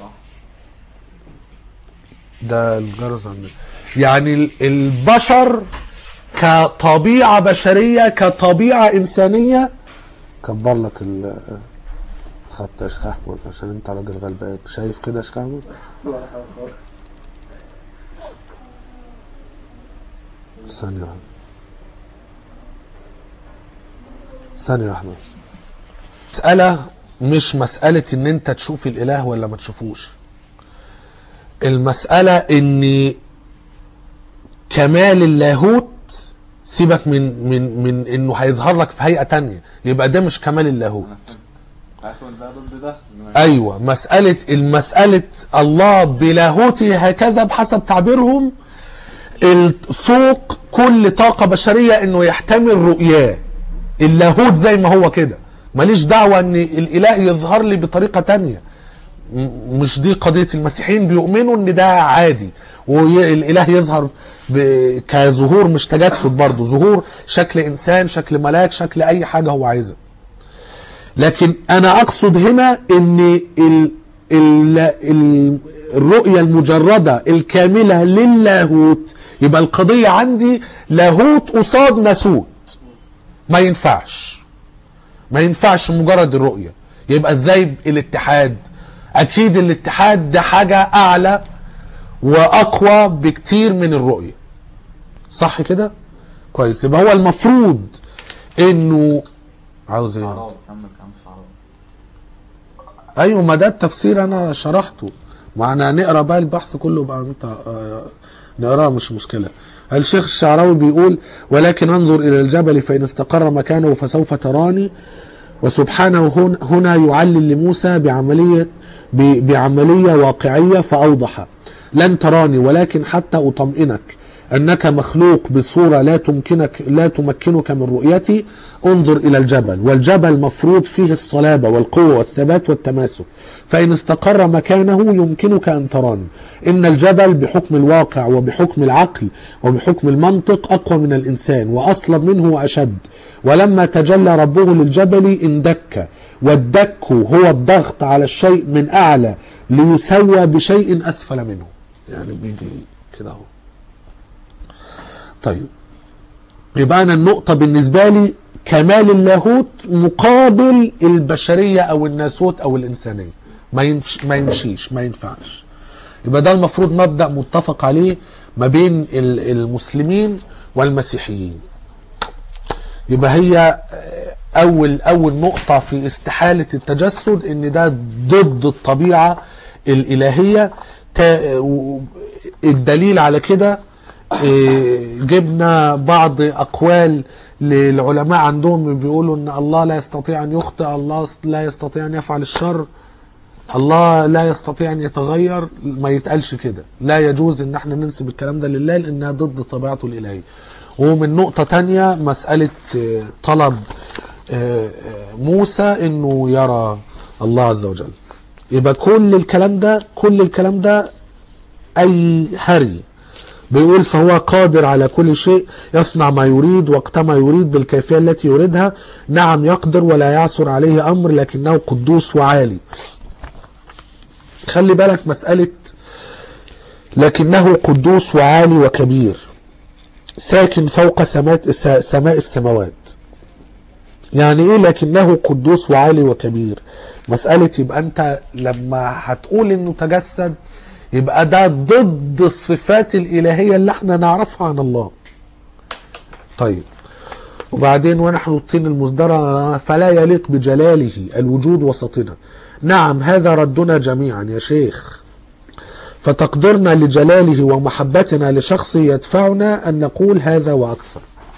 ده الجرس عندنا يعني البشر كطبيعة بشرية كطبيعة إنسانية. كبر لك الخط يا شيخ أحمد عشان أنت راجل غلبان، شايف كده يا شيخ أحمد؟ ثانية واحدة ثانية واحدة. مسألة مش مسألة إن أنت تشوف الإله ولا ما تشوفوش، المسألة إن كمال اللاهوت سيبك من من من انه هيظهر لك في هيئه تانية، يبقى ده مش كمال اللاهوت. ايوه مساله المساله الله بلاهوته هكذا بحسب تعبيرهم فوق كل طاقه بشريه انه يحتمل رؤياه. اللاهوت زي ما هو كده، ماليش دعوه ان الاله يظهر لي بطريقه تانية، مش دي قضيه. المسيحيين بيؤمنوا ان ده عادي والاله يظهر كظهور مش تجسد، برضه ظهور شكل انسان شكل ملاك شكل اي حاجه هو عايزها. لكن انا اقصد هنا ان ال ال ال الرؤيه المجرده الكامله للاهوت، يبقى القضيه عندي لاهوت قصاد ناسوت، ما ينفعش ما ينفعش مجرد الرؤيه. يبقى ازاي الاتحاد؟ اكيد الاتحاد ده حاجه اعلى واقوى بكتير من الرؤيه، صح كده؟ كويس. يبقى هو المفروض انه عاوز ايه؟ ايوه ما ده التفسير انا شرحته، معنا نقرا بقى البحث كله بقى انت آه نقراه مش مشكله. الشيخ الشعراوي بيقول ولكن انظر الى الجبل فان استقر مكانه فسوف تراني، وسبحانه هنا يعلل لموسى بعمليه بعمليه واقعيه فاوضح لن تراني ولكن حتى اطمئنك أنك مخلوق بصورة لا تمكنك لا تمكنك من رؤيتي، انظر إلى الجبل، والجبل مفروض فيه الصلابة والقوة والثبات والتماسك، فإن استقر مكانه يمكنك أن تراني. إن الجبل بحكم الواقع وبحكم العقل وبحكم المنطق أقوى من الإنسان وأصلب منه وأشد، ولما تجلى ربه للجبل اندك، والدك هو الضغط على الشيء من أعلى ليسوى بشيء أسفل منه. يعني بيجي كده اهو. طيب يبقى أنا النقطة بالنسبة لي كمال اللاهوت مقابل البشرية أو الناسوت أو الإنسانية، ما يمشي ما يمشيش ما ينفعش. يبقى ده المفروض مبدأ متفق عليه ما بين المسلمين والمسيحيين. يبقى هي أول أول نقطة في استحالة التجسد إن ده ضد الطبيعة الإلهية. الدليل على كده جبنا بعض أقوال للعلماء عندهم بيقولوا إن الله لا يستطيع أن يخطئ، الله لا يستطيع أن يفعل الشر، الله لا يستطيع أن يتغير. ما يتقالش كده، لا يجوز إن احنا ننسب الكلام ده لله لأنها ضد طبيعته الإلهية. ومن نقطة تانية مسألة طلب موسى إنه يرى الله عز وجل. يبقى كل الكلام ده كل الكلام ده أي هري. بيقول فهو قادر على كل شيء، يصنع ما يريد وقتما يريد بالكيفية التي يريدها. نعم يقدر ولا يعثر عليه أمر، لكنه قدوس وعالي. خلي بالك مسألة لكنه قدوس وعالي وكبير، ساكن فوق سماء سماء السماوات. يعني ايه لكنه قدوس وعالي وكبير؟ مسألة يبقى انت لما هتقول انه تجسد يبقى ده ضد الصفات الإلهية اللي احنا نعرفها عن الله. طيب وبعدين ونحن الطين المزدرى فلا يليق بجلاله الوجود وسطنا. نعم هذا ردنا جميعا يا شيخ، فتقديرنا لجلاله ومحبتنا لشخصه يدفعنا أن نقول هذا وأكثر.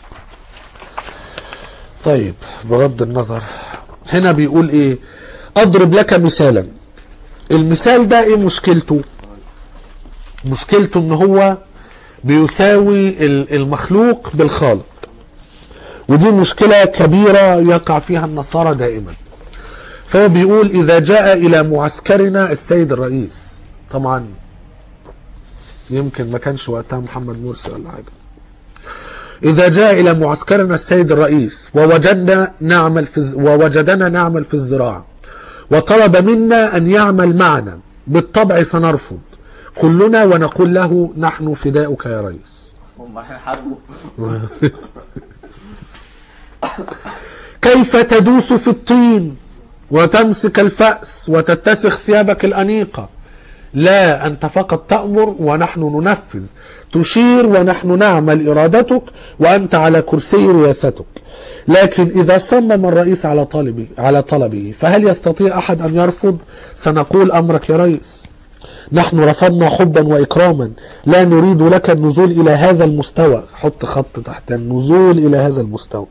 طيب بغض النظر هنا بيقول ايه؟ اضرب لك مثالا. المثال ده ايه مشكلته؟ مشكلته ان هو بيساوي المخلوق بالخالق، ودي مشكلة كبيرة يقع فيها النصارى دائما. فهو بيقول اذا جاء الى معسكرنا السيد الرئيس، طبعا يمكن ما كانش وقتها محمد مرسي ولا حاجة، إذا جاء إلى معسكرنا السيد الرئيس ووجدنا نعمل في ووجدنا نعمل في الزراعة وطلب منا أن يعمل معنا، بالطبع سنرفض كلنا ونقول له نحن فداؤك يا رئيس. هم هيحاربوا. كيف تدوس في الطين وتمسك الفأس وتتسخ ثيابك الأنيقة؟ لا، أنت فقط تأمر ونحن ننفذ، تشير ونحن نعمل إرادتك وأنت على كرسي رياستك. لكن إذا صمم الرئيس على طلبه على طلبه فهل يستطيع أحد أن يرفض؟ سنقول أمرك يا رئيس، نحن رفضنا حبا وإكراما، لا نريد لك النزول إلى هذا المستوى. حط خط تحت النزول إلى هذا المستوى.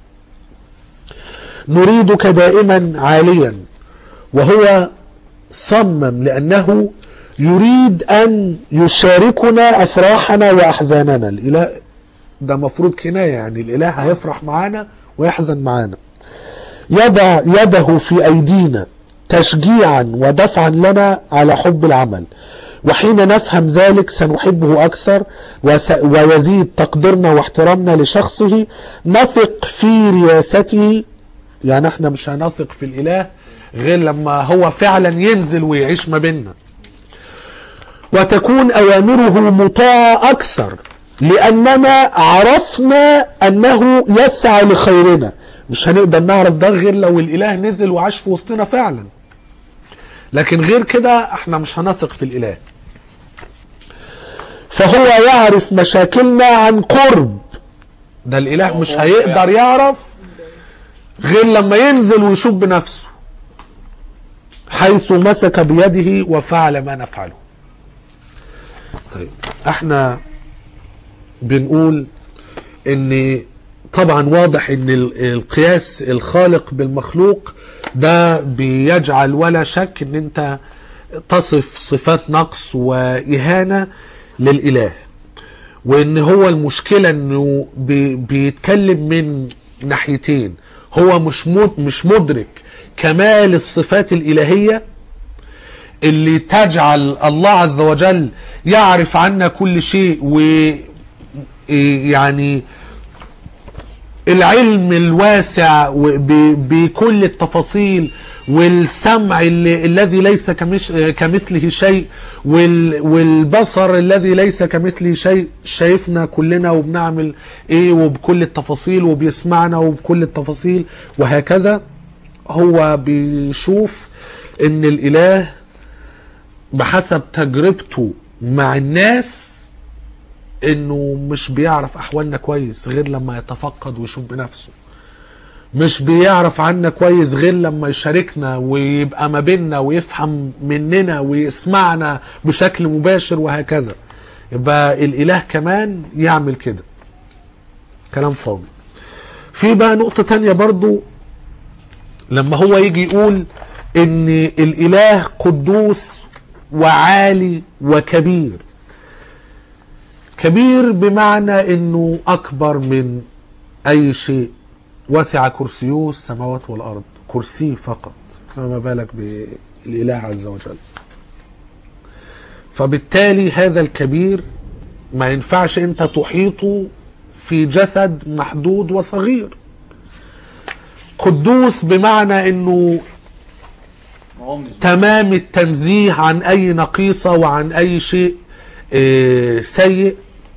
نريدك دائما عاليا. وهو صمم لأنه يريد أن يشاركنا أفراحنا وأحزاننا. الإله ده مفروض كناية، يعني الإله هيفرح معانا ويحزن معانا. يضع يده في أيدينا تشجيعا ودفعا لنا على حب العمل، وحين نفهم ذلك سنحبه أكثر ويزيد تقديرنا واحترامنا لشخصه. نثق في رياسته، يعني احنا مش هنثق في الإله غير لما هو فعلا ينزل ويعيش ما بيننا. وتكون أوامره مطاعة أكثر لأننا عرفنا أنه يسعى لخيرنا. مش هنقدر نعرف ده غير لو الإله نزل وعاش في وسطنا فعلا، لكن غير كده احنا مش هنثق في الإله. فهو يعرف مشاكلنا عن قرب. ده الإله مش هيقدر يعرف غير لما ينزل ويشوف بنفسه، حيث مسك بيده وفعل ما نفعله. طيب احنا بنقول ان طبعا واضح ان القياس الخالق بالمخلوق ده بيجعل ولا شك ان انت تصف صفات نقص وإهانة للإله. وان هو المشكلة انه بي بيتكلم من ناحيتين، هو مش مش مدرك كمال الصفات الإلهية اللي تجعل الله عز وجل يعرف عنا كل شيء، ويعني العلم الواسع بكل التفاصيل، والسمع اللي الذي ليس كمثله شيء، والبصر الذي ليس كمثله شيء، شايفنا كلنا وبنعمل ايه وبكل التفاصيل، وبيسمعنا وبكل التفاصيل وهكذا. هو بيشوف ان الاله بحسب تجربته مع الناس انه مش بيعرف احوالنا كويس غير لما يتفقد ويشوف بنفسه، مش بيعرف عنا كويس غير لما يشاركنا ويبقى ما بيننا ويفهم مننا ويسمعنا بشكل مباشر وهكذا. يبقى الاله كمان يعمل كده، كلام فاضي. في بقى نقطة تانية برضو، لما هو يجي يقول ان الاله قدوس وعالي وكبير. كبير بمعنى انه اكبر من اي شيء، وسع كرسيه السماوات والارض، كرسي فقط، فما بالك بالاله عز وجل. فبالتالي هذا الكبير ما ينفعش انت تحيطه في جسد محدود وصغير. قدوس بمعنى انه تمام التنزيه عن اي نقيصة وعن اي شيء سيء.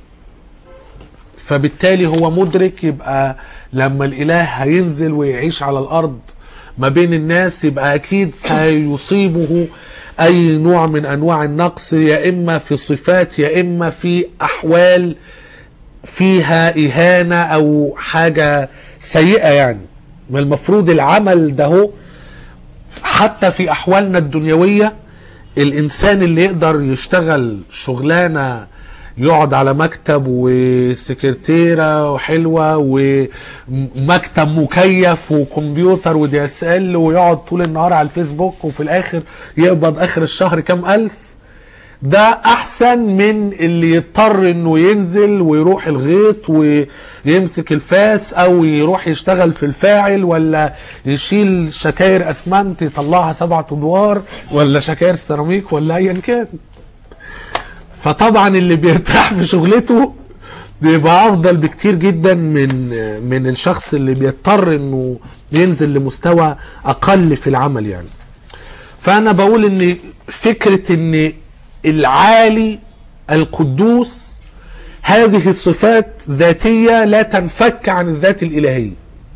فبالتالي هو مدرك، يبقى لما الاله هينزل ويعيش على الارض ما بين الناس يبقى اكيد سيصيبه اي نوع من انواع النقص، يا اما في صفات يا اما في احوال فيها اهانة او حاجة سيئة. يعني ما المفروض العمل ده هو حتى في احوالنا الدنيوية، الانسان اللي يقدر يشتغل شغلانة يقعد على مكتب وسكرتيرة وحلوة ومكتب مكيف وكمبيوتر ودي اس ال، ويقعد طول النهار على الفيسبوك وفي الاخر يقبض اخر الشهر كام الف، ده احسن من اللي يضطر انه ينزل ويروح الغيط ويمسك الفاس او يروح يشتغل في الفاعل، ولا يشيل شكاير اسمنت يطلعها سبعة ادوار، ولا شكاير سيراميك، ولا ايا كان. فطبعا اللي بيرتاح في شغلته بيبقى افضل بكتير جدا من من الشخص اللي بيضطر انه ينزل لمستوى اقل في العمل. يعني فانا بقول ان فكرة ان العالي القدوس هذه الصفات ذاتية لا تنفك عن الذات الالهية.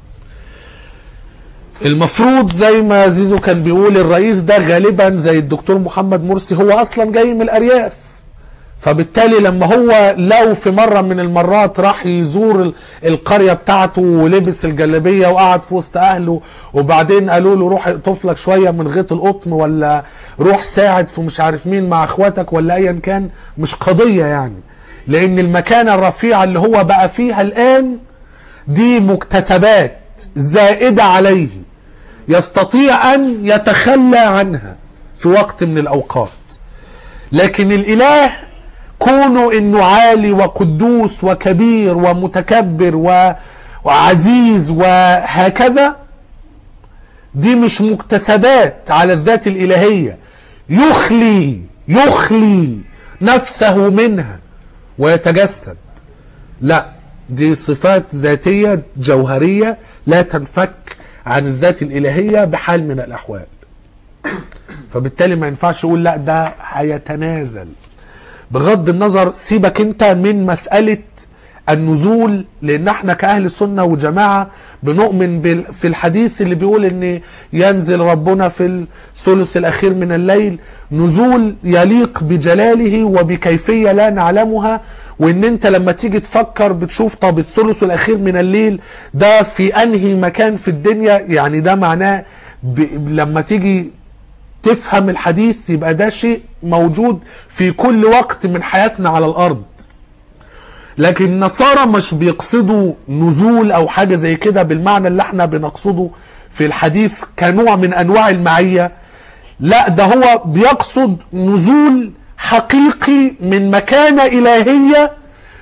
المفروض زي ما زيزو كان بيقول، الرئيس ده غالبا زي الدكتور محمد مرسي هو اصلا جاي من الارياف، فبالتالي لما هو لو في مرة من المرات راح يزور القرية بتاعته ولبس الجلابية وقعد في وسط اهله، وبعدين قالوا له روح اقطف لك شوية من غيط القطن، ولا روح ساعد في مش عارف مين مع اخواتك، ولا ايا كان، مش قضية يعني. لان المكانة الرفيعة اللي هو بقى فيها الان دي مكتسبات زائدة عليه، يستطيع ان يتخلى عنها في وقت من الاوقات. لكن الاله كونه انه عالي وقدوس وكبير ومتكبر وعزيز وهكذا، دي مش مكتسبات على الذات الالهية يخلي يخلي نفسه منها ويتجسد، لا، دي صفات ذاتية جوهرية لا تنفك عن الذات الالهية بحال من الاحوال. فبالتالي ما ينفعش يقول لا ده هيتنازل. بغض النظر، سيبك انت من مسألة النزول، لان احنا كأهل السنة وجماعة بنؤمن في الحديث اللي بيقول ان ينزل ربنا في الثلث الاخير من الليل نزول يليق بجلاله وبكيفية لا نعلمها. وان انت لما تيجي تفكر بتشوف طب الثلث الاخير من الليل ده في انهي مكان في الدنيا، يعني ده معناه لما تيجي تفهم الحديث يبقى ده شيء موجود في كل وقت من حياتنا على الارض. لكن النصارى مش بيقصدوا نزول او حاجة زي كده بالمعنى اللي احنا بنقصده في الحديث كنوع من انواع المعية، لا، ده هو بيقصد نزول حقيقي من مكانة الهية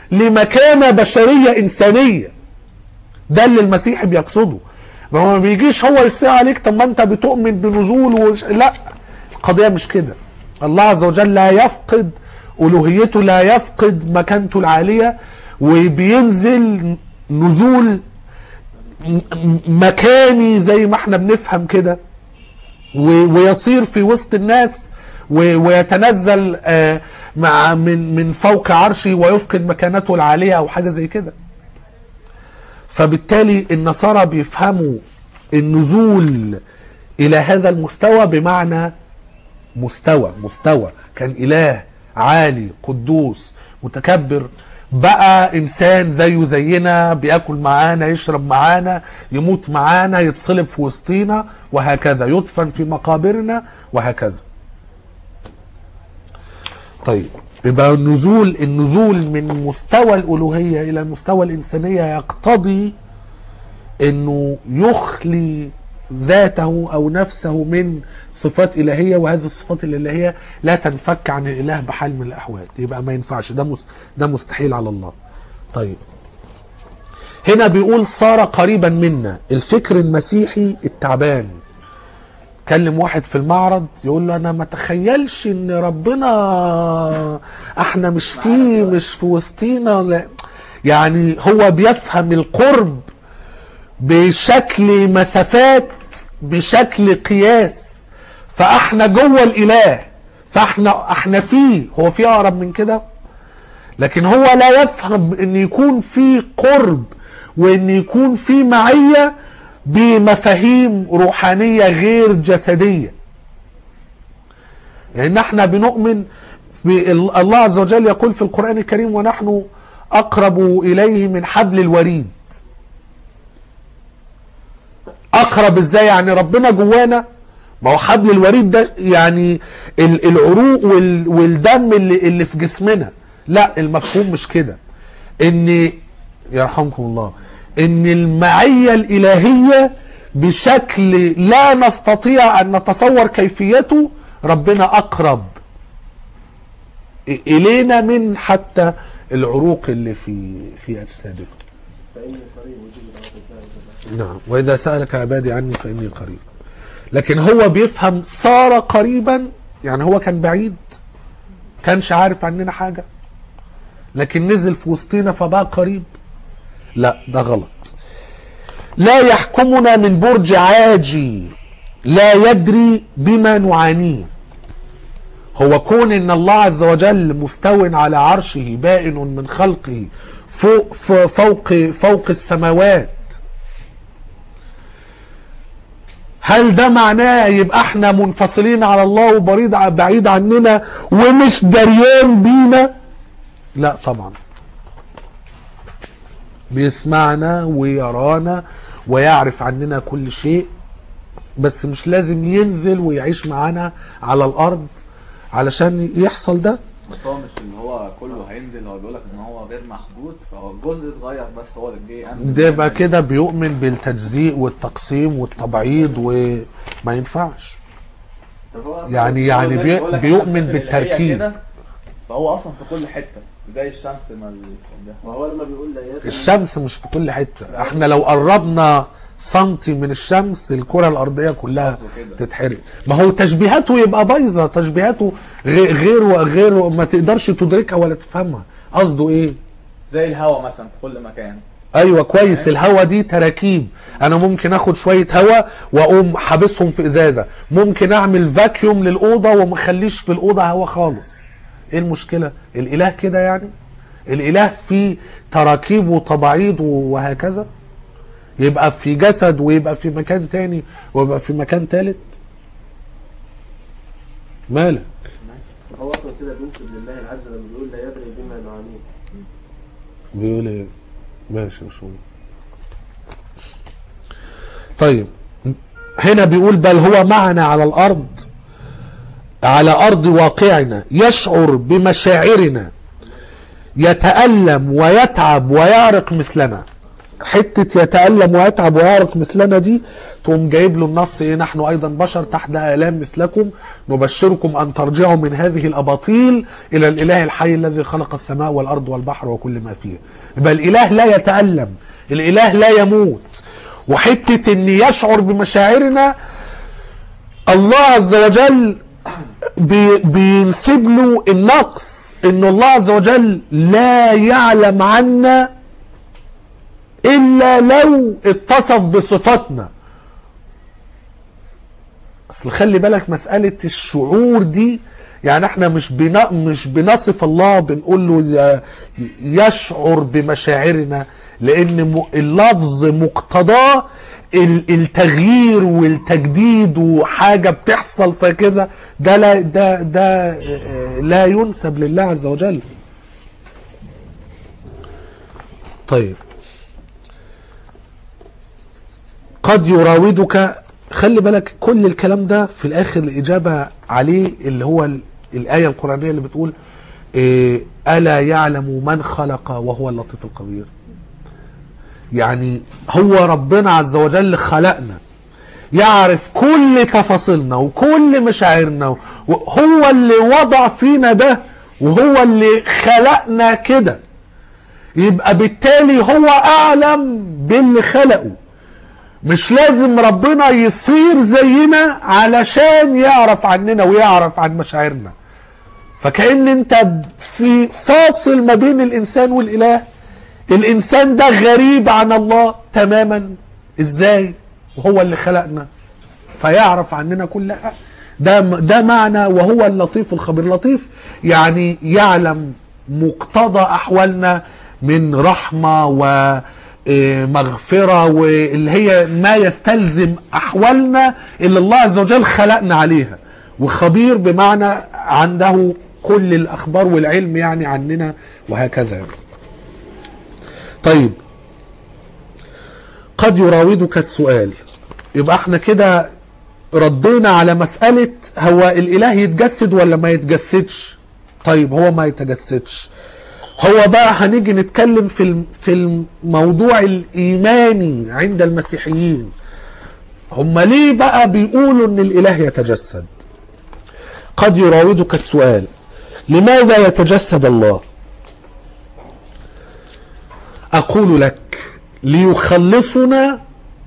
لمكانة بشرية إنسانية. ده اللي المسيح بيقصده. ما هو ما بيجيش هو يسأل عليك طب ما انت بتؤمن بنزول وش... لا، القضية مش كده. الله عز وجل لا يفقد ألوهيته، لا يفقد مكانته العالية، وبينزل نزول مكاني زي ما احنا بنفهم كده، ويصير في وسط الناس ويتنزل مع من من فوق عرشه ويفقد مكانته العالية او حاجة زي كده. فبالتالي النصارى بيفهموا النزول الى هذا المستوى بمعنى مستوى مستوى كان اله عالي قدوس متكبر، بقى انسان زيه زينا، بياكل معانا يشرب معانا يموت معانا يتصلب في وسطينا وهكذا، يدفن في مقابرنا وهكذا. طيب يبقى النزول النزول من مستوى الالوهيه الى مستوى الانسانيه يقتضي انه يخلي ذاته او نفسه من صفات الهيه، وهذه الصفات الالهيه لا تنفك عن الاله بحال من الاحوال، يبقى ما ينفعش، ده ده مستحيل على الله. طيب هنا بيقول صار قريبا منا، الفكر المسيحي التعبان. كلم واحد في المعرض يقول له انا ما تخيلش ان ربنا احنا مش فيه مش في وسطينا، لا. يعني هو بيفهم القرب بشكل مسافات بشكل قياس، فاحنا جوه الاله، فاحنا احنا فيه، هو في اقرب من كده؟ لكن هو لا يفهم ان يكون في قرب وان يكون في معية بمفاهيم روحانية غير جسدية. لان يعني احنا بنؤمن الله عز وجل يقول في القرآن الكريم ونحن اقرب اليه من حبل الوريد. اقرب ازاي؟ يعني ربنا جوانا، ما هو حبل الوريد ده يعني العروق والدم اللي, اللي في جسمنا. لا، المفهوم مش كده. ان يرحمكم الله ان المعية الالهية بشكل لا نستطيع ان نتصور كيفيته، ربنا اقرب الينا من حتى العروق اللي في في اجسادنا. نعم، واذا سألك عبادي عني فاني قريب. لكن هو بيفهم صار قريبا، يعني هو كان بعيد كانش عارف عننا حاجة، لكن نزل في وسطنا فبقى قريب. لا، ده غلط. لا يحكمنا من برج عاجي، لا يدري بما نعانيه. هو كون ان الله عز وجل مستو على عرشه بائن من خلقه فوق فوق فوق السماوات، هل ده معناه يبقى احنا منفصلين على الله وبعيد بعيد عننا ومش دريان بينا؟ لا طبعا، بيسمعنا ويرانا ويعرف عننا كل شيء، بس مش لازم ينزل ويعيش معانا على الارض علشان يحصل ده. بس هو مش ان هو كله هينزل، هو بيقولك ان هو غير محدود، فهو الجزء اتغير بس هو اللي جه. ده يبقى كده بيؤمن بالتجزيء والتقسيم والتبعيض وما ينفعش. يعني يعني بي بيؤمن بالتركيب. فهو اصلا في كل حته زي الشمس. ما هو لما بيقول لا الشمس مش في كل حته، احنا لو قربنا سنتي من الشمس الكرة الارضية كلها تتحرق. ما هو تشبيهاته يبقى بايظة، تشبيهاته غير وغير ما تقدرش تدركها ولا تفهمها. قصده ايه؟ زي الهواء مثلا في كل مكان. ايوه كويس، الهواء دي تراكيب. انا ممكن اخد شوية هواء واقوم حابسهم في ازازة، ممكن اعمل فاكيوم للاوضة ومخليش في الاوضة هواء خالص. ايه المشكلة؟ الاله كده يعني؟ الاله فيه تراكيب وتبعيض وهكذا، يبقى في جسد ويبقى في مكان تاني ويبقى في مكان تالت. مالك؟ هو اصلا كده بينسب لله العز لما بيقول لا يدري بما نعانيه. بيقول ايه؟ ماشي مش مهم. طيب هنا بيقول بل هو معنا على الارض، على ارض واقعنا، يشعر بمشاعرنا، يتألم ويتعب ويعرق مثلنا. حتة يتألم ويتعب ويعرق مثلنا دي تقوم جايب له النص ايه نحن ايضا بشر تحت آلام مثلكم نبشركم ان ترجعوا من هذه الاباطيل الى الاله الحي الذي خلق السماء والارض والبحر وكل ما فيه. يبقى الاله لا يتألم، الاله لا يموت. وحتة ان يشعر بمشاعرنا الله عز وجل بي بينسب له النقص، ان الله عز وجل لا يعلم عنا الا لو اتصف بصفاتنا. اصل خلي بالك مسألة الشعور دي يعني احنا مش بنا مش بنصف الله بنقول له يشعر بمشاعرنا، لان اللفظ مقتضاه التغيير والتجديد وحاجة بتحصل فكذا، ده لا ده ده لا ينسب لله عز وجل. طيب قد يراودك، خلي بالك كل الكلام ده في الاخر الاجابة عليه اللي هو الآية القرآنية اللي بتقول إيه ألا يعلم من خلق وهو اللطيف الخبير. يعني هو ربنا عز وجل خلقنا، يعرف كل تفاصيلنا وكل مشاعرنا، وهو اللي وضع فينا ده وهو اللي خلقنا كده، يبقى بالتالي هو أعلم باللي خلقه. مش لازم ربنا يصير زينا علشان يعرف عننا ويعرف عن مشاعرنا. فكأن انت في فاصل ما بين الإنسان والإله. الإنسان ده غريب عن الله تماما، إزاي وهو اللي خلقنا فيعرف عننا كل حاجة. ده ده معنى وهو اللطيف الخبير. لطيف يعني يعلم مقتضى أحوالنا من رحمة ومغفرة، واللي هي ما يستلزم أحوالنا اللي الله عز وجل خلقنا عليها. وخبير بمعنى عنده كل الأخبار والعلم يعني عننا وهكذا. طيب قد يراودك السؤال، يبقى احنا كده ردينا على مسألة هو الإله يتجسد ولا ما يتجسدش. طيب هو ما يتجسدش، هو بقى هنيجي نتكلم في في الموضوع الإيماني عند المسيحيين. هم ليه بقى بيقولوا ان الإله يتجسد؟ قد يراودك السؤال لماذا يتجسد الله؟ أقول لك ليخلصنا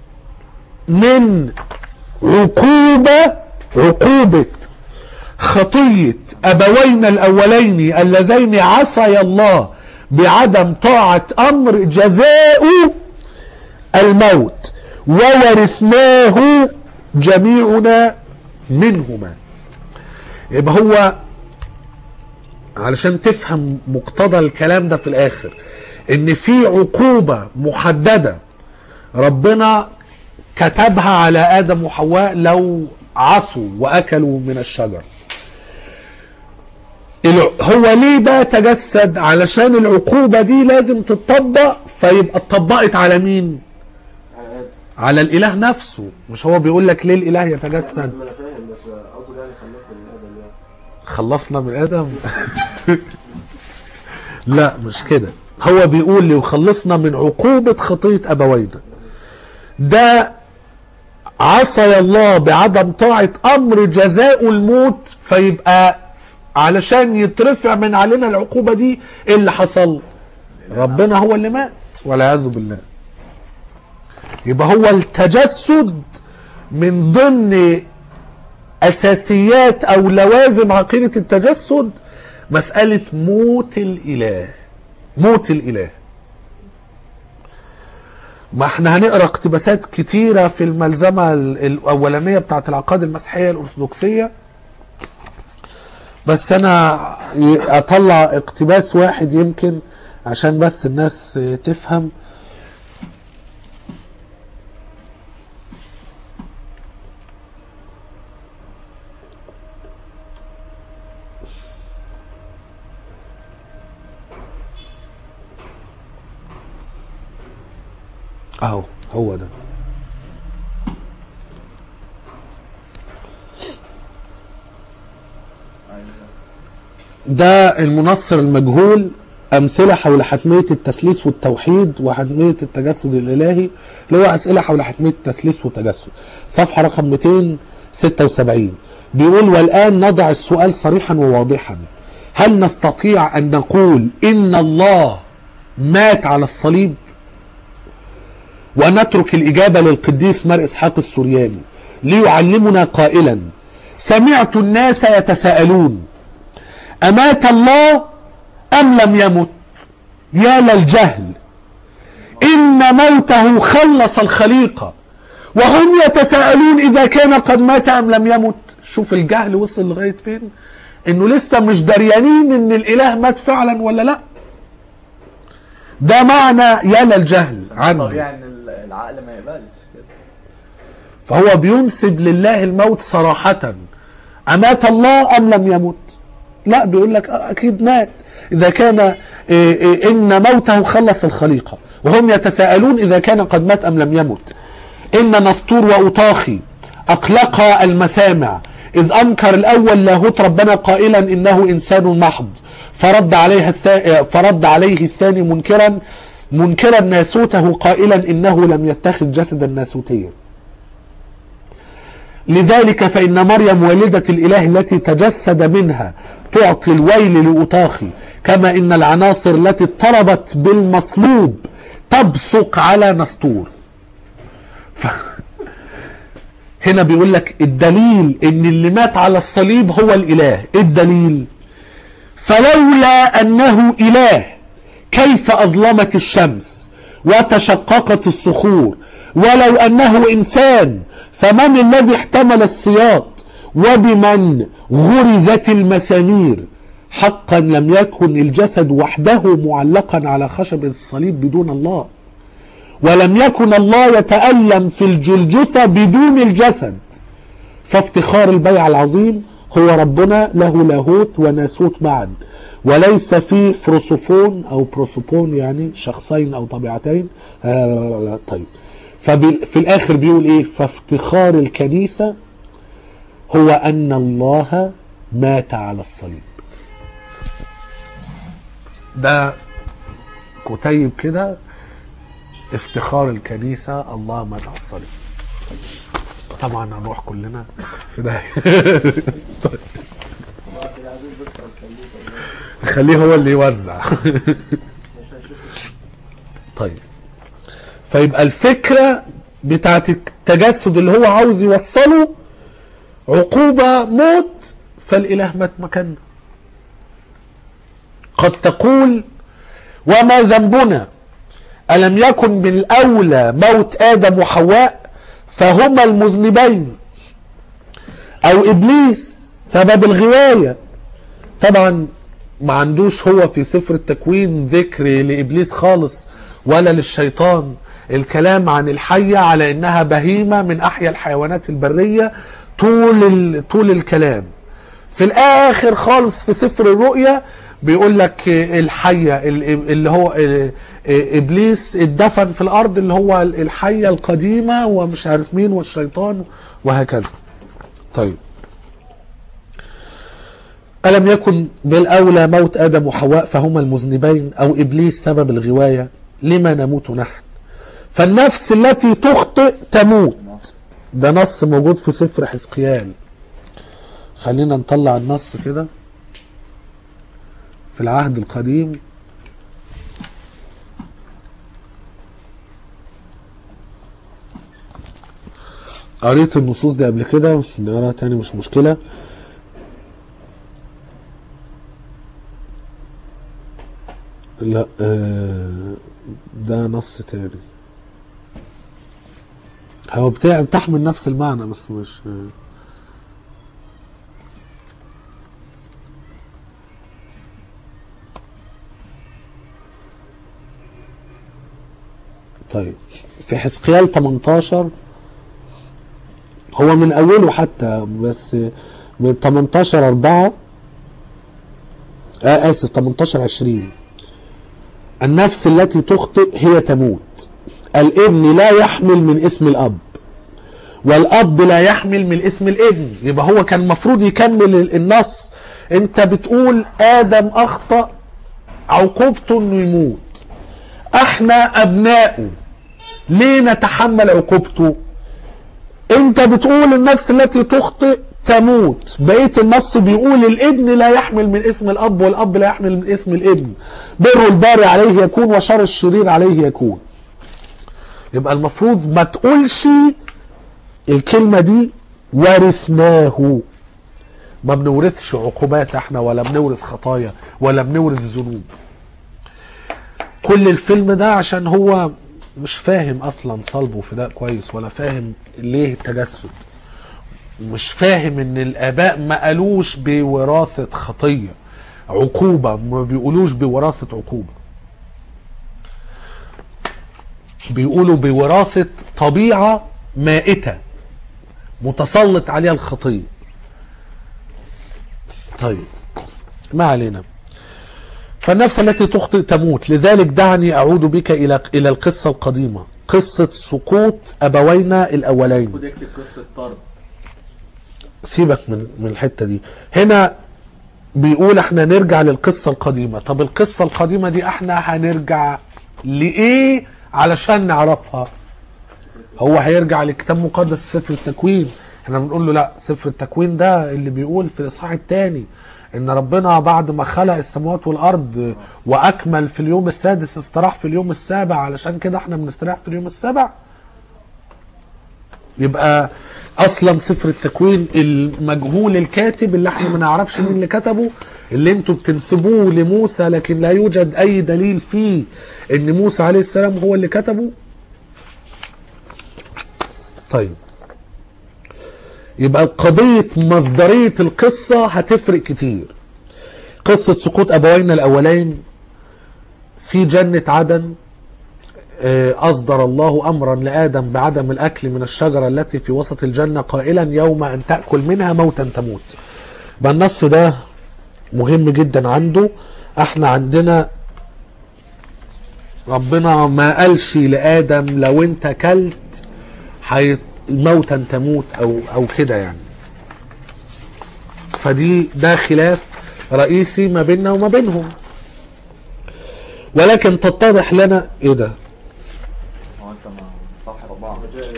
من عقوبة عقوبة خطية أبوينا الأولين اللذين عصيا الله بعدم طاعة أمر جزاؤه الموت، وورثناه جميعنا منهما. يبقى هو علشان تفهم مقتضى الكلام ده في الآخر ان في عقوبة محددة ربنا كتبها على آدم وحواء لو عصوا وأكلوا من الشجر. هو ليه بقى تجسد؟ علشان العقوبة دي لازم تتطبق، فيبقى اتطبقت على مين؟ على آدم. على الإله نفسه. مش هو بيقول لك ليه الإله يتجسد؟ ما انا فاهم، بس اقصد يعني خلصنا من آدم يعني. خلصنا من آدم؟ لا مش كده. هو بيقول ليخلصنا من عقوبة خطية أبوينا. ده عصي الله بعدم طاعة أمر جزاء الموت، فيبقى علشان يترفع من علينا العقوبة دي إيه اللي حصل؟ ربنا هو اللي مات والعياذ بالله. يبقى هو التجسد من ضمن أساسيات أو لوازم عقيدة التجسد مسألة موت الإله. موت الإله. ما احنا هنقرأ اقتباسات كتيرة في الملزمة الأولانية بتاعت العقائد المسيحية الأرثوذكسية، بس أنا أطلع اقتباس واحد يمكن عشان بس الناس تفهم. اهو هو ده. ده المنصر المجهول أمثلة حول حتمية التثليث والتوحيد وحتمية التجسد الإلهي، اللي هو أسئلة حول حتمية التثليث والتجسد، صفحة رقم مئتين وستة وسبعين. بيقول: والآن نضع السؤال صريحا وواضحا، هل نستطيع أن نقول إن الله مات على الصليب؟ ونترك الإجابة للقديس مار إسحاق السورياني ليعلمنا قائلا: سمعت الناس يتساءلون أمات الله أم لم يمت؟ يا للجهل، إن موته خلص الخليقة وهم يتساءلون إذا كان قد مات أم لم يمت. شوف الجهل وصل لغاية فين، إنه لسه مش دريانين إن الإله مات فعلا ولا لا. ده معنى يا للجهل عنه. طبيعي إن العقل ما يقبلش كده. فهو بينسب لله الموت صراحة. أمات الله أم لم يمت؟ لا، بيقول لك أكيد مات إذا كان إن موته خلص الخليقة وهم يتساءلون إذا كان قد مات أم لم يمت. إن نسطور وأوطاخي أقلقا المسامع إذ أنكر الأول لاهوت ربنا قائلا إنه إنسان محض، فرد عليه الثاني فرد عليه الثاني منكرا منكرا ناسوته قائلا إنه لم يتخذ جسدا ناسوتيا. لذلك فإن مريم والدة الإله التي تجسد منها تعطي الويل لأوطاخي، كما إن العناصر التي اضطربت بالمصلوب تبصق على نسطور. ف... هنا بيقول لك الدليل إن اللي مات على الصليب هو الإله. الدليل: فلولا أنه إله كيف أظلمت الشمس وتشققت الصخور، ولو أنه إنسان فمن الذي احتمل السياط وبمن غرزت المسامير؟ حقا لم يكن الجسد وحده معلقا على خشب الصليب بدون الله، ولم يكن الله يتألم في الجلجثة بدون الجسد. فافتخار البيع العظيم هو ربنا له لاهوت وناسوت معا، وليس في فروسوفون أو بروسوبون يعني شخصين أو طبيعتين. لا لا لا لا. طيب، ففي الآخر بيقول إيه؟ فافتخار الكنيسة هو أن الله مات على الصليب. ده كتيب كده، افتخار الكنيسة الله مات على الصليب. طبعا هنروح كلنا في ده. خليه هو اللي يوزع. طيب، فيبقى الفكرة بتاعت التجسد اللي هو عاوز يوصله عقوبة موت، فالإله مات مكاننا. قد تقول: وما ذنبنا؟ ألم يكن من الأولى موت آدم وحواء فهما المذنبين، أو إبليس سبب الغواية. طبعا ما عندوش هو في سفر التكوين ذكر لإبليس خالص ولا للشيطان. الكلام عن الحية على إنها بهيمة من أحيا الحيوانات البرية طول طول الكلام. في الآخر خالص في سفر الرؤيا بيقول لك الحية اللي هو إبليس اتدفن في الأرض، اللي هو الحية القديمة ومش عارف مين والشيطان وهكذا. طيب، ألم يكن بالأولى موت آدم وحواء فهما المذنبين، أو إبليس سبب الغواية؟ لما نموت نحن؟ فالنفس التي تخطئ تموت. ده نص موجود في سفر حزقيال. خلينا نطلع النص كده في العهد القديم. قريت النصوص دي قبل كده بس نقراها تاني مش مشكلة. لا ده نص تاني، هو بتاع بتحمل نفس المعنى بس مش. طيب، في حزقيال تمنتاشر، هو من اوله حتى بس من تمنتاشر اربعة آه اسف تمنتاشر عشرين: النفس التي تخطئ هي تموت، الابن لا يحمل من اسم الاب، والاب لا يحمل من اسم الابن. يبقى هو كان المفروض يكمل النص. انت بتقول ادم اخطأ عقوبته انه يموت، احنا ابنائه ليه نتحمل عقوبته؟ انت بتقول النفس التي تخطئ تموت، بقية النص بيقول الابن لا يحمل من اسم الاب والاب لا يحمل من اسم الابن، بر الباري عليه يكون وشر الشرير عليه يكون. يبقى المفروض ما تقولش الكلمة دي ورثناه، ما بنورثش عقوبات احنا، ولا بنورث خطايا، ولا بنورث ذنوب. كل الفيلم ده عشان هو مش فاهم اصلا صلب وفداء كويس، ولا فاهم ليه التجسد، مش فاهم ان الاباء ما قالوش بوراثة خطية عقوبة، ما بيقولوش بوراثة عقوبة، بيقولوا بوراثة طبيعة مائتة متسلط عليها الخطية. طيب ما علينا. فالنفس التي تخطئ تموت، لذلك دعني أعود بك إلى إلى القصة القديمة، قصة سقوط أبوينا الأولين. خد اكتب قصة طرد. سيبك من من الحتة دي. هنا بيقول احنا نرجع للقصة القديمة. طب القصة القديمة دي احنا هنرجع لإيه علشان نعرفها؟ هو هيرجع لكتاب مقدس سفر التكوين. احنا بنقول له لا، سفر التكوين ده اللي بيقول في الإصحاح الثاني ان ربنا بعد ما خلق السماوات والارض واكمل في اليوم السادس استراح في اليوم السابع، علشان كده احنا بنستريح في اليوم السابع. يبقى اصلا سفر التكوين المجهول الكاتب اللي احنا ما نعرفش مين اللي كتبه، اللي انتوا بتنسبوه لموسى لكن لا يوجد اي دليل فيه ان موسى عليه السلام هو اللي كتبه. طيب يبقى قضية مصدرية القصة هتفرق كتير. قصة سقوط أبوينا الأولين في جنة عدن، أصدر الله أمرا لآدم بعدم الأكل من الشجرة التي في وسط الجنة قائلا يوم أن تأكل منها موتا تموت. بقى النص ده مهم جدا عنده. احنا عندنا ربنا ما قالش لآدم لو انت كلت حيط موتا تموت او او كده يعني. فدي ده خلاف رئيسي ما بيننا وما بينهم، ولكن تتضح لنا ايه ده. هو انت ما صح ربعه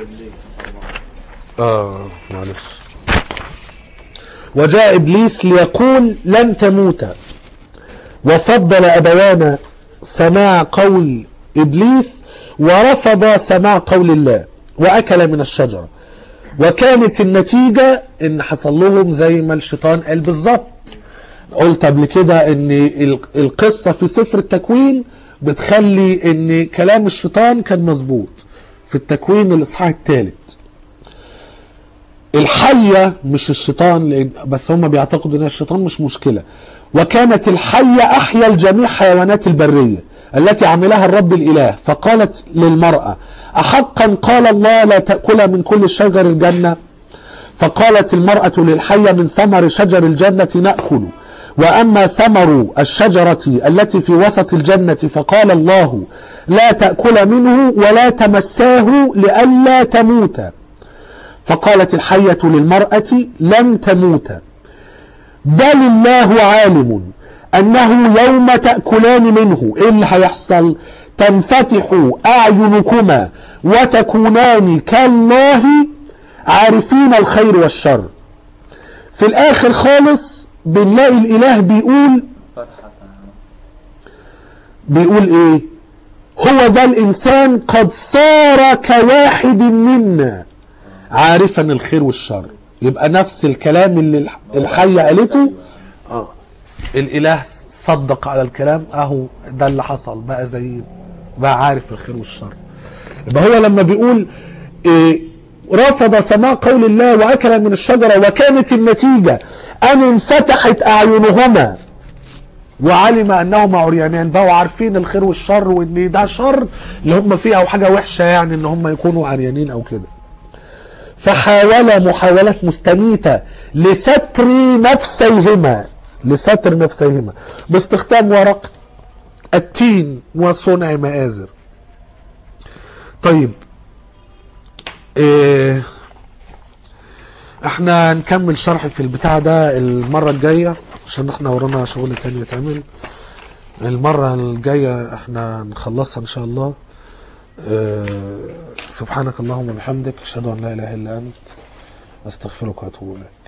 اه معلش. وجاء ابليس ليقول لن تموت، وفضل ابوانا سماع قول ابليس ورفض سماع قول الله واكل من الشجرة، وكانت النتيجة ان حصل لهم زي ما الشيطان قال بالظبط. قلت قبل كده ان القصة في سفر التكوين بتخلي ان كلام الشيطان كان مظبوط. في التكوين الاصحاح الثالث الحية مش الشيطان، بس هم بيعتقدوا ان الشيطان مش مشكلة. وكانت الحية احيا الجميع حيوانات البرية التي عملها الرب الاله، فقالت للمرأة احقا قال الله لا تأكل من كل شجر الجنة؟ فقالت المرأة للحية من ثمر شجر الجنة نأكل، وأما ثمر الشجرة التي في وسط الجنة فقال الله لا تأكل منه ولا تمساه لئلا تموت. فقالت الحية للمرأة لن تموت، بل الله عالم أنه يوم تأكلان منه إيه اللي هيحصل؟ تنفتح أعينكما وتكونان كالله عارفين الخير والشر. في الآخر خالص بنلاقي الإله بيقول بيقول إيه؟ هو ذا الإنسان قد صار كواحد منا عارفا الخير والشر. يبقى نفس الكلام اللي الحية قالته آه. الإله صدق على الكلام، أهو ده اللي حصل، بقى زي بقى عارف الخير والشر. يبقى هو لما بيقول إيه رفض سماع قول الله وأكل من الشجرة وكانت النتيجة أن انفتحت أعينهما وعلم أنهما عريانان، بقوا عارفين الخير والشر وإن ده شر اللي هم فيه أو حاجة وحشة يعني إن هم يكونوا عريانين أو كده. فحاول محاولات مستميتة لستر نفسيهما لستر نفسيهما باستخدام ورق التين وصنع مآزر. طيب إيه احنا نكمل شرح في البتاع ده المرة الجاية عشان احنا ورانا شغل تاني يتعمل. المرة الجاية احنا نخلصها ان شاء الله. اه سبحانك اللهم وبحمدك اشهد ان لا اله الا انت استغفرك واتوب اليك.